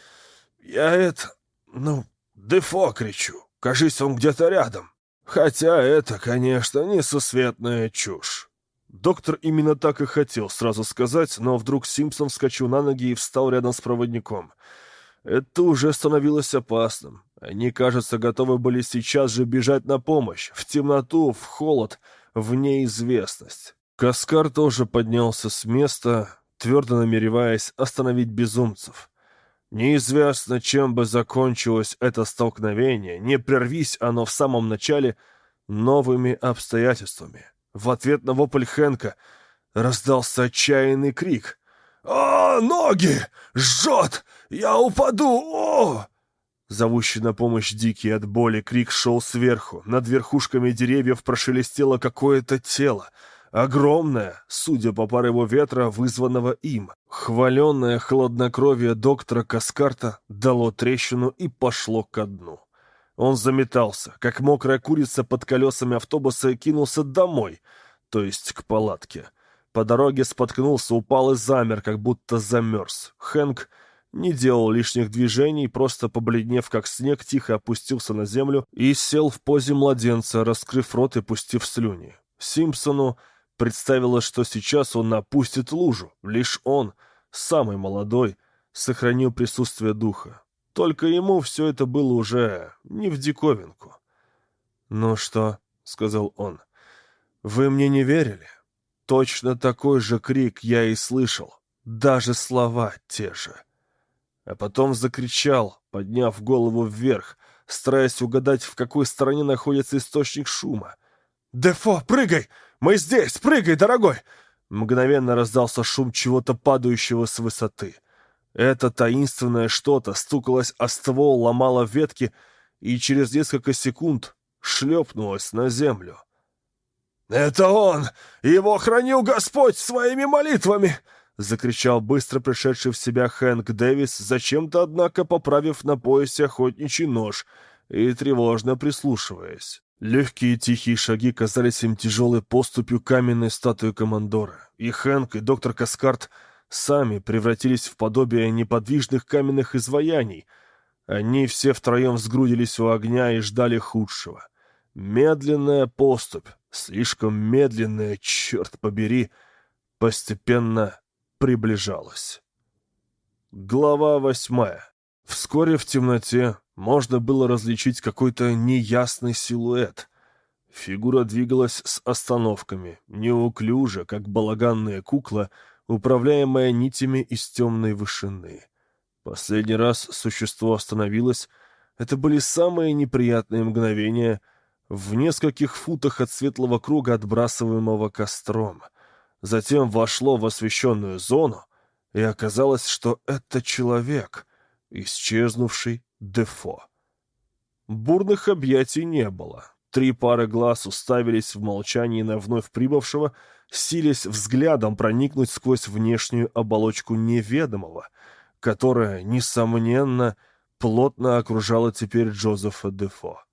[SPEAKER 1] «Я Дефо кричу. Кажись, он где-то рядом. Хотя это, конечно, несусветная чушь». Доктор именно так и хотел сразу сказать, но вдруг Симпсон вскочил на ноги и встал рядом с проводником. Это уже становилось опасным. Они, кажется, готовы были сейчас же бежать на помощь, в темноту, в холод, в неизвестность. Каскар тоже поднялся с места, твердо намереваясь остановить безумцев. Неизвестно, чем бы закончилось это столкновение, не прервись оно в самом начале новыми обстоятельствами. В ответ на вопль Хэнка раздался отчаянный крик. «О, ноги! Жжет! Я упаду! О!» Зовущий на помощь дикий от боли крик шел сверху. Над верхушками деревьев прошелестело какое-то тело. Огромное, судя по порыву ветра, вызванного им. Хваленное хладнокровие доктора Каскарта дало трещину и пошло ко дну. Он заметался, как мокрая курица под колесами автобуса, и кинулся домой, то есть к палатке. По дороге споткнулся, упал и замер, как будто замерз. Хэнк не делал лишних движений, просто побледнев как снег, тихо опустился на землю и сел в позе младенца, раскрыв рот и пустив слюни. Симпсону представилось, что сейчас он напустит лужу. Лишь он, самый молодой, сохранил присутствие духа. Только ему все это было уже не в диковинку. «Ну что?» — сказал он. «Вы мне не верили? Точно такой же крик я и слышал, даже слова те же». А потом закричал, подняв голову вверх, стараясь угадать, в какой стороне находится источник шума. «Дефо, прыгай! Мы здесь! Прыгай, дорогой!» Мгновенно раздался шум чего-то падающего с высоты. Это таинственное что-то стукалось о ствол, ломало ветки и через несколько секунд шлепнулось на землю. «Это он! Его хранил Господь своими молитвами!» — закричал быстро пришедший в себя Хэнк Дэвис, зачем-то, однако, поправив на поясе охотничий нож и тревожно прислушиваясь. Легкие тихие шаги казались им тяжелой поступью каменной статуи командора, и Хэнк, и доктор Каскарт сами превратились в подобие неподвижных каменных изваяний. Они все втроем сгрудились у огня и ждали худшего. Медленная поступь, слишком медленная, черт побери, постепенно приближалась. Глава 8. Вскоре в темноте можно было различить какой-то неясный силуэт. Фигура двигалась с остановками, неуклюже, как балаганная кукла, управляемая нитями из темной вышины. Последний раз существо остановилось. Это были самые неприятные мгновения в нескольких футах от светлого круга, отбрасываемого костром. Затем вошло в освещенную зону, и оказалось, что это человек, исчезнувший Дефо. Бурных объятий не было. 3 пары глаз уставились в молчании на вновь прибывшего, силясь взглядом проникнуть сквозь внешнюю оболочку неведомого, которая, несомненно, плотно окружала теперь Джозефа Дефо.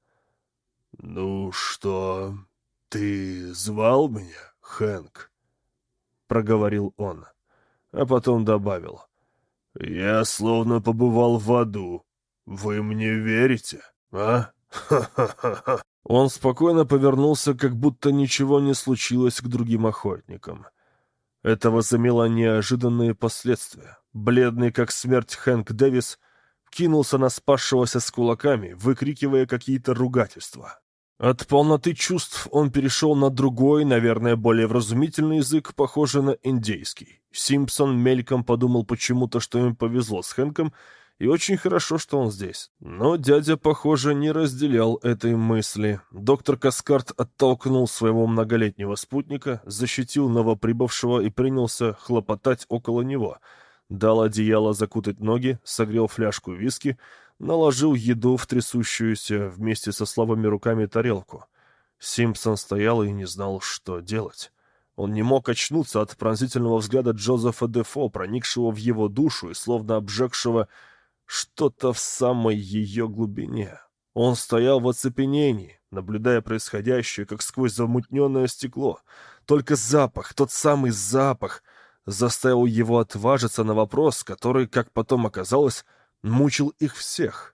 [SPEAKER 1] «Ну что, ты звал меня, Хэнк?» — проговорил он, а потом добавил. «Я словно побывал в аду. Вы мне верите, а? Ха-ха-ха-ха!» Он спокойно повернулся, как будто ничего не случилось, к другим охотникам. Это возымело неожиданные последствия. Бледный, как смерть, Хэнк Дэвис кинулся на спасшегося с кулаками, выкрикивая какие-то ругательства. От полноты чувств он перешел на другой, наверное, более вразумительный язык, похожий на индейский. Симпсон мельком подумал почему-то, что им повезло с Хэнком, и очень хорошо, что он здесь. Но дядя, похоже, не разделял этой мысли. Доктор Каскарт оттолкнул своего многолетнего спутника, защитил новоприбывшего и принялся хлопотать около него. Дал одеяло закутать ноги, согрел фляжку виски, наложил еду в трясущуюся вместе со слабыми руками тарелку. Симпсон стоял и не знал, что делать. Он не мог очнуться от пронзительного взгляда Джозефа Дефо, проникшего в его душу и словно обжегшего что-то в самой ее глубине. Он стоял в оцепенении, наблюдая происходящее, как сквозь замутненное стекло. Только запах, тот самый запах, заставил его отважиться на вопрос, который, как потом оказалось, мучил их всех.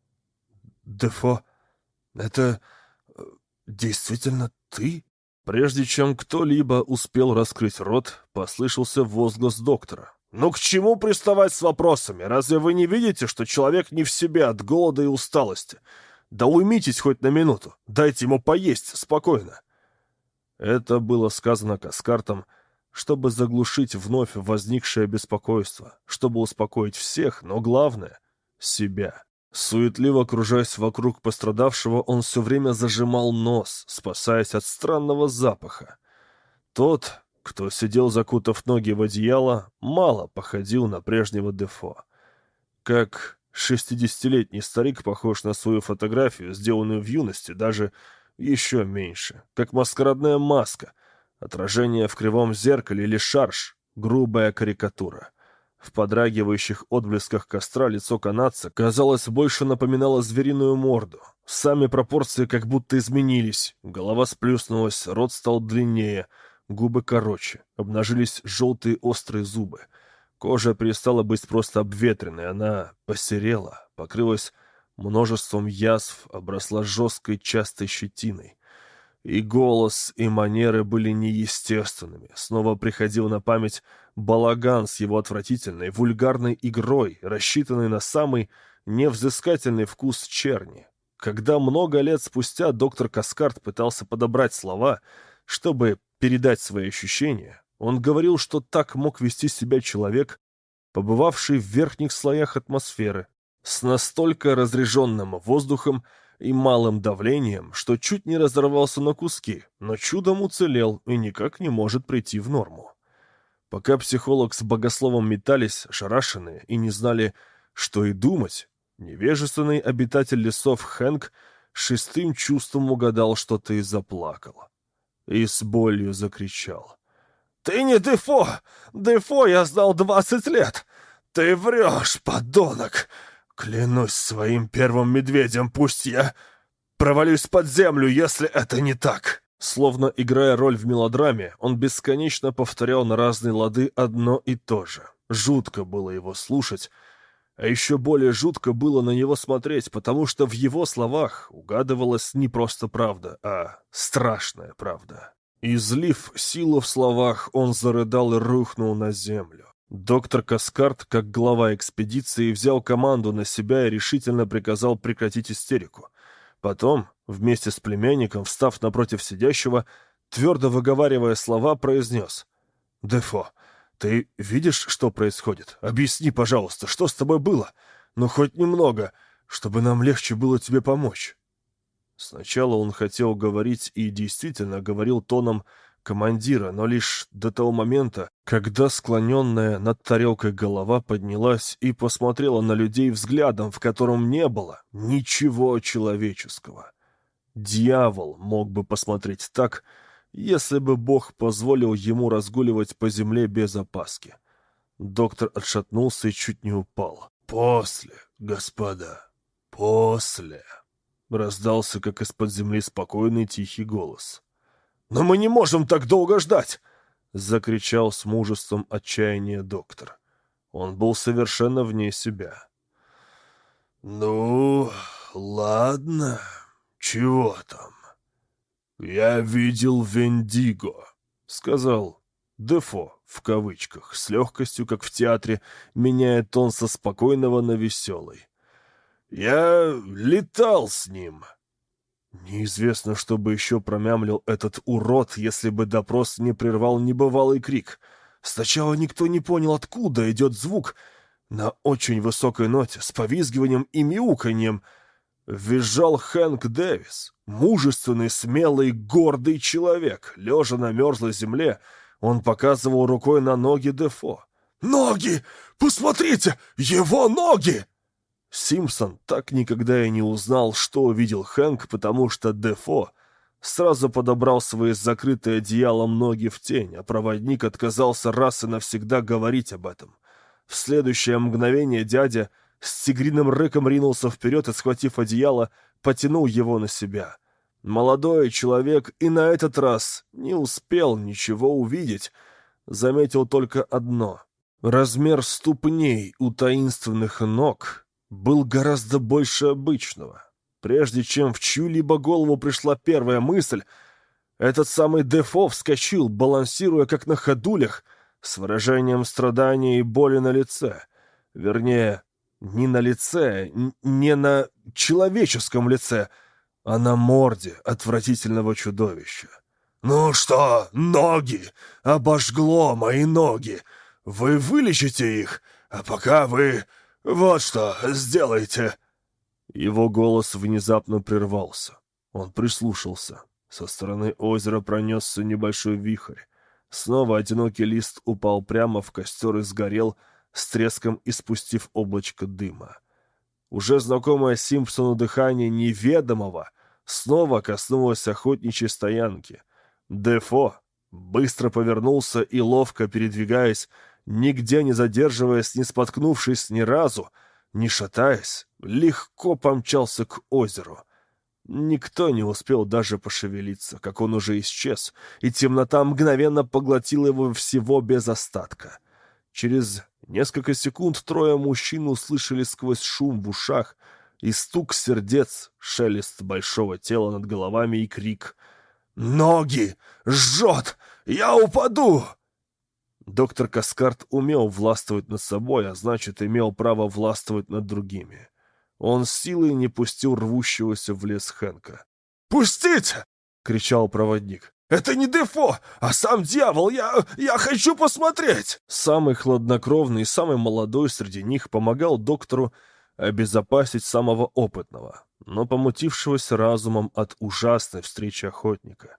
[SPEAKER 1] «Дефо, это действительно ты?» Прежде чем кто-либо успел раскрыть рот, послышался возглас доктора. «Ну к чему приставать с вопросами? Разве вы не видите, что человек не в себе от голода и усталости? Да уймитесь хоть на минуту, дайте ему поесть спокойно». Это было сказано Каскартом, чтобы заглушить вновь возникшее беспокойство, чтобы успокоить всех, но главное — себя. Суетливо кружась вокруг пострадавшего, он все время зажимал нос, спасаясь от странного запаха. Тот, кто сидел, закутав ноги в одеяло, мало походил на прежнего Дефо. Как 60-летний старик похож на свою фотографию, сделанную в юности, даже еще меньше, как маскарадная маска, отражение в кривом зеркале или шарж, грубая карикатура. В подрагивающих отблесках костра лицо канадца, казалось, больше напоминало звериную морду. Сами пропорции как будто изменились. Голова сплюснулась, рот стал длиннее, губы короче, обнажились желтые острые зубы. Кожа перестала быть просто обветренной, она посерела, покрылась множеством язв, обросла жесткой частой щетиной. И голос, и манеры были неестественными. Снова приходил на память балаган с его отвратительной, вульгарной игрой, рассчитанной на самый невзыскательный вкус черни. Когда много лет спустя доктор Каскарт пытался подобрать слова, чтобы передать свои ощущения, он говорил, что так мог вести себя человек, побывавший в верхних слоях атмосферы, с настолько разреженным воздухом и малым давлением, что чуть не разорвался на куски, но чудом уцелел и никак не может прийти в норму. Пока психолог с богословом метались, ошарашенные, и не знали, что и думать, невежественный обитатель лесов Хэнк шестым чувством угадал что-то и заплакал. И с болью закричал. «Ты не Дефо! Дефо я знал 20 лет! Ты врешь, подонок! Клянусь своим первым медведем, пусть я провалюсь под землю, если это не так!» Словно играя роль в мелодраме, он бесконечно повторял на разные лады одно и то же. Жутко было его слушать, а еще более жутко было на него смотреть, потому что в его словах угадывалась не просто правда, а страшная правда. Излив силу в словах, он зарыдал и рухнул на землю. Доктор Каскарт, как глава экспедиции, взял команду на себя и решительно приказал прекратить истерику. Потом, вместе с племянником, встав напротив сидящего, твердо выговаривая слова, произнес: «Дефо, ты видишь, что происходит? Объясни, пожалуйста, что с тобой было? Ну, хоть немного, чтобы нам легче было тебе помочь». Сначала он хотел говорить и действительно говорил тоном командира, но лишь до того момента, когда склоненная над тарелкой голова поднялась и посмотрела на людей взглядом, в котором не было ничего человеческого. Дьявол мог бы посмотреть так, если бы Бог позволил ему разгуливать по земле без опаски. Доктор отшатнулся и чуть не упал. «После, господа, после!» Раздался, как из-под земли, спокойный тихий голос. «Но мы не можем так долго ждать!» — закричал с мужеством отчаяния доктор. Он был совершенно вне себя. «Ну, ладно, чего там? Я видел Вендиго», — сказал Дефо, в кавычках, с легкостью, как в театре, меняя тон со спокойного на веселый. «Я летал с ним». Неизвестно, что бы еще промямлил этот урод, если бы допрос не прервал небывалый крик. Сначала никто не понял, откуда идет звук. На очень высокой ноте, с повизгиванием и мяуканьем, визжал Хэнк Дэвис, мужественный, смелый, гордый человек. Лежа на мерзлой земле, он показывал рукой на ноги Дефо. «Ноги! Посмотрите! Его ноги!» Симпсон так никогда и не узнал, что увидел Хэнк, потому что Дефо сразу подобрал свои закрытые одеялом ноги в тень, а проводник отказался раз и навсегда говорить об этом. В следующее мгновение дядя с тигриным рыком ринулся вперед и, схватив одеяло, потянул его на себя. Молодой человек и на этот раз не успел ничего увидеть, заметил только одно. Размер ступней у таинственных ног был гораздо больше обычного. Прежде чем в чью-либо голову пришла первая мысль, этот самый Дефо вскочил, балансируя как на ходулях, с выражением страдания и боли на лице. Вернее, не на лице, не на человеческом лице, а на морде отвратительного чудовища. «Ну что, ноги? Обожгло мои ноги! Вы вылечите их, а пока вы вот что сделаете!» Его голос внезапно прервался. Он прислушался. Со стороны озера пронесся небольшой вихрь. Снова одинокий лист упал прямо в костер и сгорел, с треском испустив облачко дыма. Уже знакомое Симпсону дыхание неведомого снова коснулось охотничьей стоянки. Дефо быстро повернулся и, ловко передвигаясь, нигде не задерживаясь, не споткнувшись ни разу, не шатаясь, легко помчался к озеру. Никто не успел даже пошевелиться, как он уже исчез, и темнота мгновенно поглотила его всего без остатка. Через несколько секунд трое мужчин услышали сквозь шум в ушах и стук сердец, шелест большого тела над головами и крик: «Ноги! Жжет! Я упаду!» Доктор Каскарт умел властвовать над собой, а значит, имел право властвовать над другими. Он с силой не пустил рвущегося в лес Хэнка. «Пустите!» — кричал проводник. «Это не Дефо, а сам дьявол! Я хочу посмотреть!» Самый хладнокровный и самый молодой среди них помогал доктору обезопасить самого опытного, но помутившегося разумом от ужасной встречи охотника.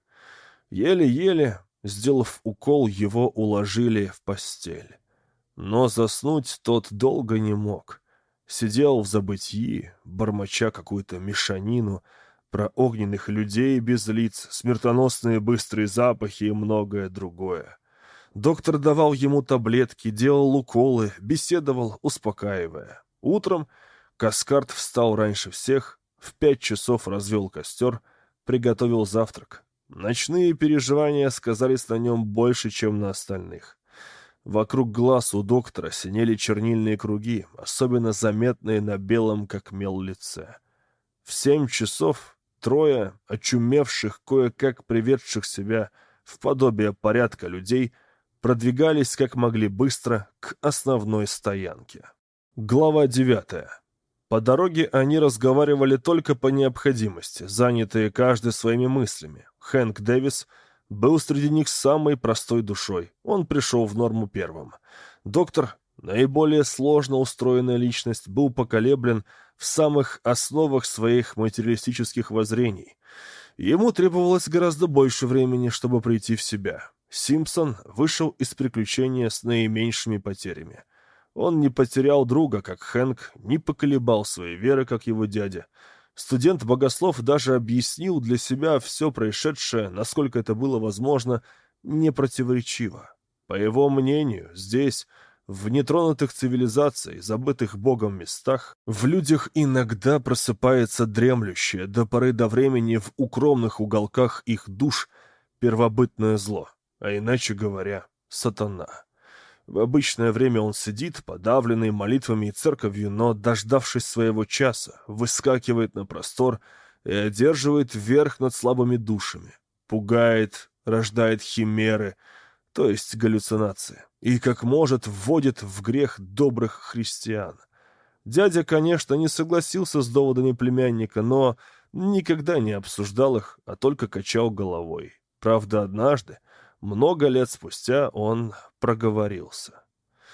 [SPEAKER 1] Еле-еле, сделав укол, его уложили в постель. Но заснуть тот долго не мог. Сидел в забытьи, бормоча какую-то мешанину про огненных людей без лиц, смертоносные быстрые запахи и многое другое. Доктор давал ему таблетки, делал уколы, беседовал, успокаивая. Утром Каскарт встал раньше всех, в 5 часов развел костер, приготовил завтрак. Ночные переживания сказались на нем больше, чем на остальных. Вокруг глаз у доктора синели чернильные круги, особенно заметные на белом, как мел, лице. В 7 часов трое очумевших, кое-как приведших себя в подобие порядка людей продвигались как могли быстро к основной стоянке. Глава 9. По дороге они разговаривали только по необходимости, занятые каждый своими мыслями. Хэнк Дэвис был среди них самой простой душой. Он пришел в норму первым. Доктор, наиболее сложно устроенная личность, был поколеблен в самых основах своих материалистических воззрений. Ему требовалось гораздо больше времени, чтобы прийти в себя. Симпсон вышел из приключения с наименьшими потерями. Он не потерял друга, как Хэнк, не поколебал своей веры, как его дядя. Студент-богослов даже объяснил для себя все происшедшее, насколько это было возможно, непротиворечиво. По его мнению, здесь, В нетронутых цивилизацией, забытых Богом местах, в людях иногда просыпается дремлющее до поры до времени в укромных уголках их душ первобытное зло, а иначе говоря, сатана. В обычное время он сидит, подавленный молитвами и церковью, но, дождавшись своего часа, выскакивает на простор и одерживает верх над слабыми душами, пугает, рождает химеры, то есть галлюцинации, и, как может, вводит в грех добрых христиан. Дядя, конечно, не согласился с доводами племянника, но никогда не обсуждал их, а только качал головой. Правда, однажды, много лет спустя, он проговорился.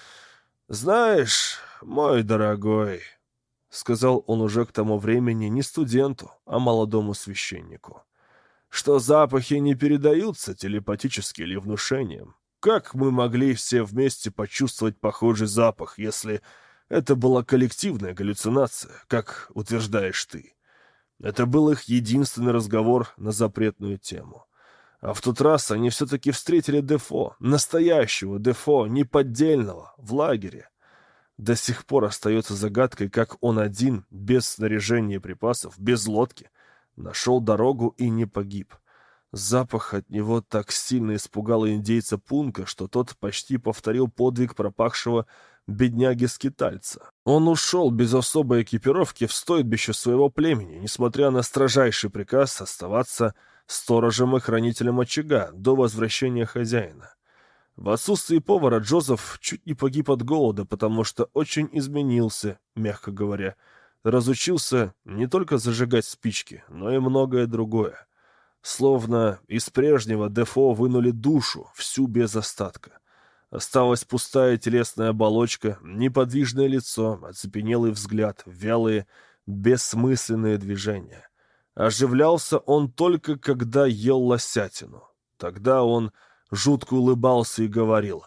[SPEAKER 1] «Знаешь, мой дорогой», — сказал он уже к тому времени не студенту, а молодому священнику, «что запахи не передаются телепатически или внушением. Как мы могли все вместе почувствовать похожий запах, если это была коллективная галлюцинация, как утверждаешь ты? Это был их единственный разговор на запретную тему. А в тот раз они все-таки встретили Дефо, настоящего Дефо, неподдельного, в лагере. До сих пор остается загадкой, как он один, без снаряжения и припасов, без лодки, нашел дорогу и не погиб. Запах от него так сильно испугал индейца Пунка, что тот почти повторил подвиг пропахшего бедняги-скитальца. Он ушел без особой экипировки в стойбище своего племени, несмотря на строжайший приказ оставаться сторожем и хранителем очага до возвращения хозяина. В отсутствие повара Джозеф чуть не погиб от голода, потому что очень изменился, мягко говоря. Разучился не только зажигать спички, но и многое другое. Словно из прежнего Дефо вынули душу, всю без остатка. Осталась пустая телесная оболочка, неподвижное лицо, оцепенелый взгляд, вялые, бессмысленные движения. Оживлялся он только, когда ел лосятину. Тогда он жутко улыбался и говорил: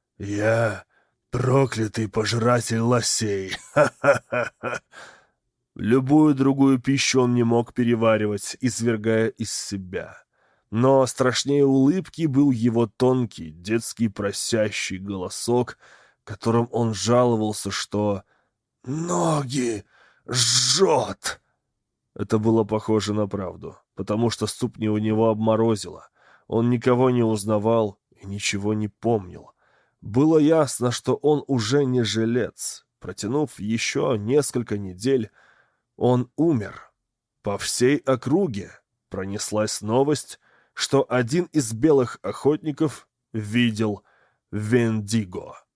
[SPEAKER 1] «Я проклятый пожиратель лосей! Ха-ха-ха-ха!» Любую другую пищу он не мог переваривать, извергая из себя. Но страшнее улыбки был его тонкий, детский просящий голосок, которым он жаловался, что «ноги жжет». Это было похоже на правду, потому что ступни у него обморозило. Он никого не узнавал и ничего не помнил. Было ясно, что он уже не жилец. Протянув еще несколько недель, он умер. По всей округе пронеслась новость, что один из белых охотников видел Вендиго.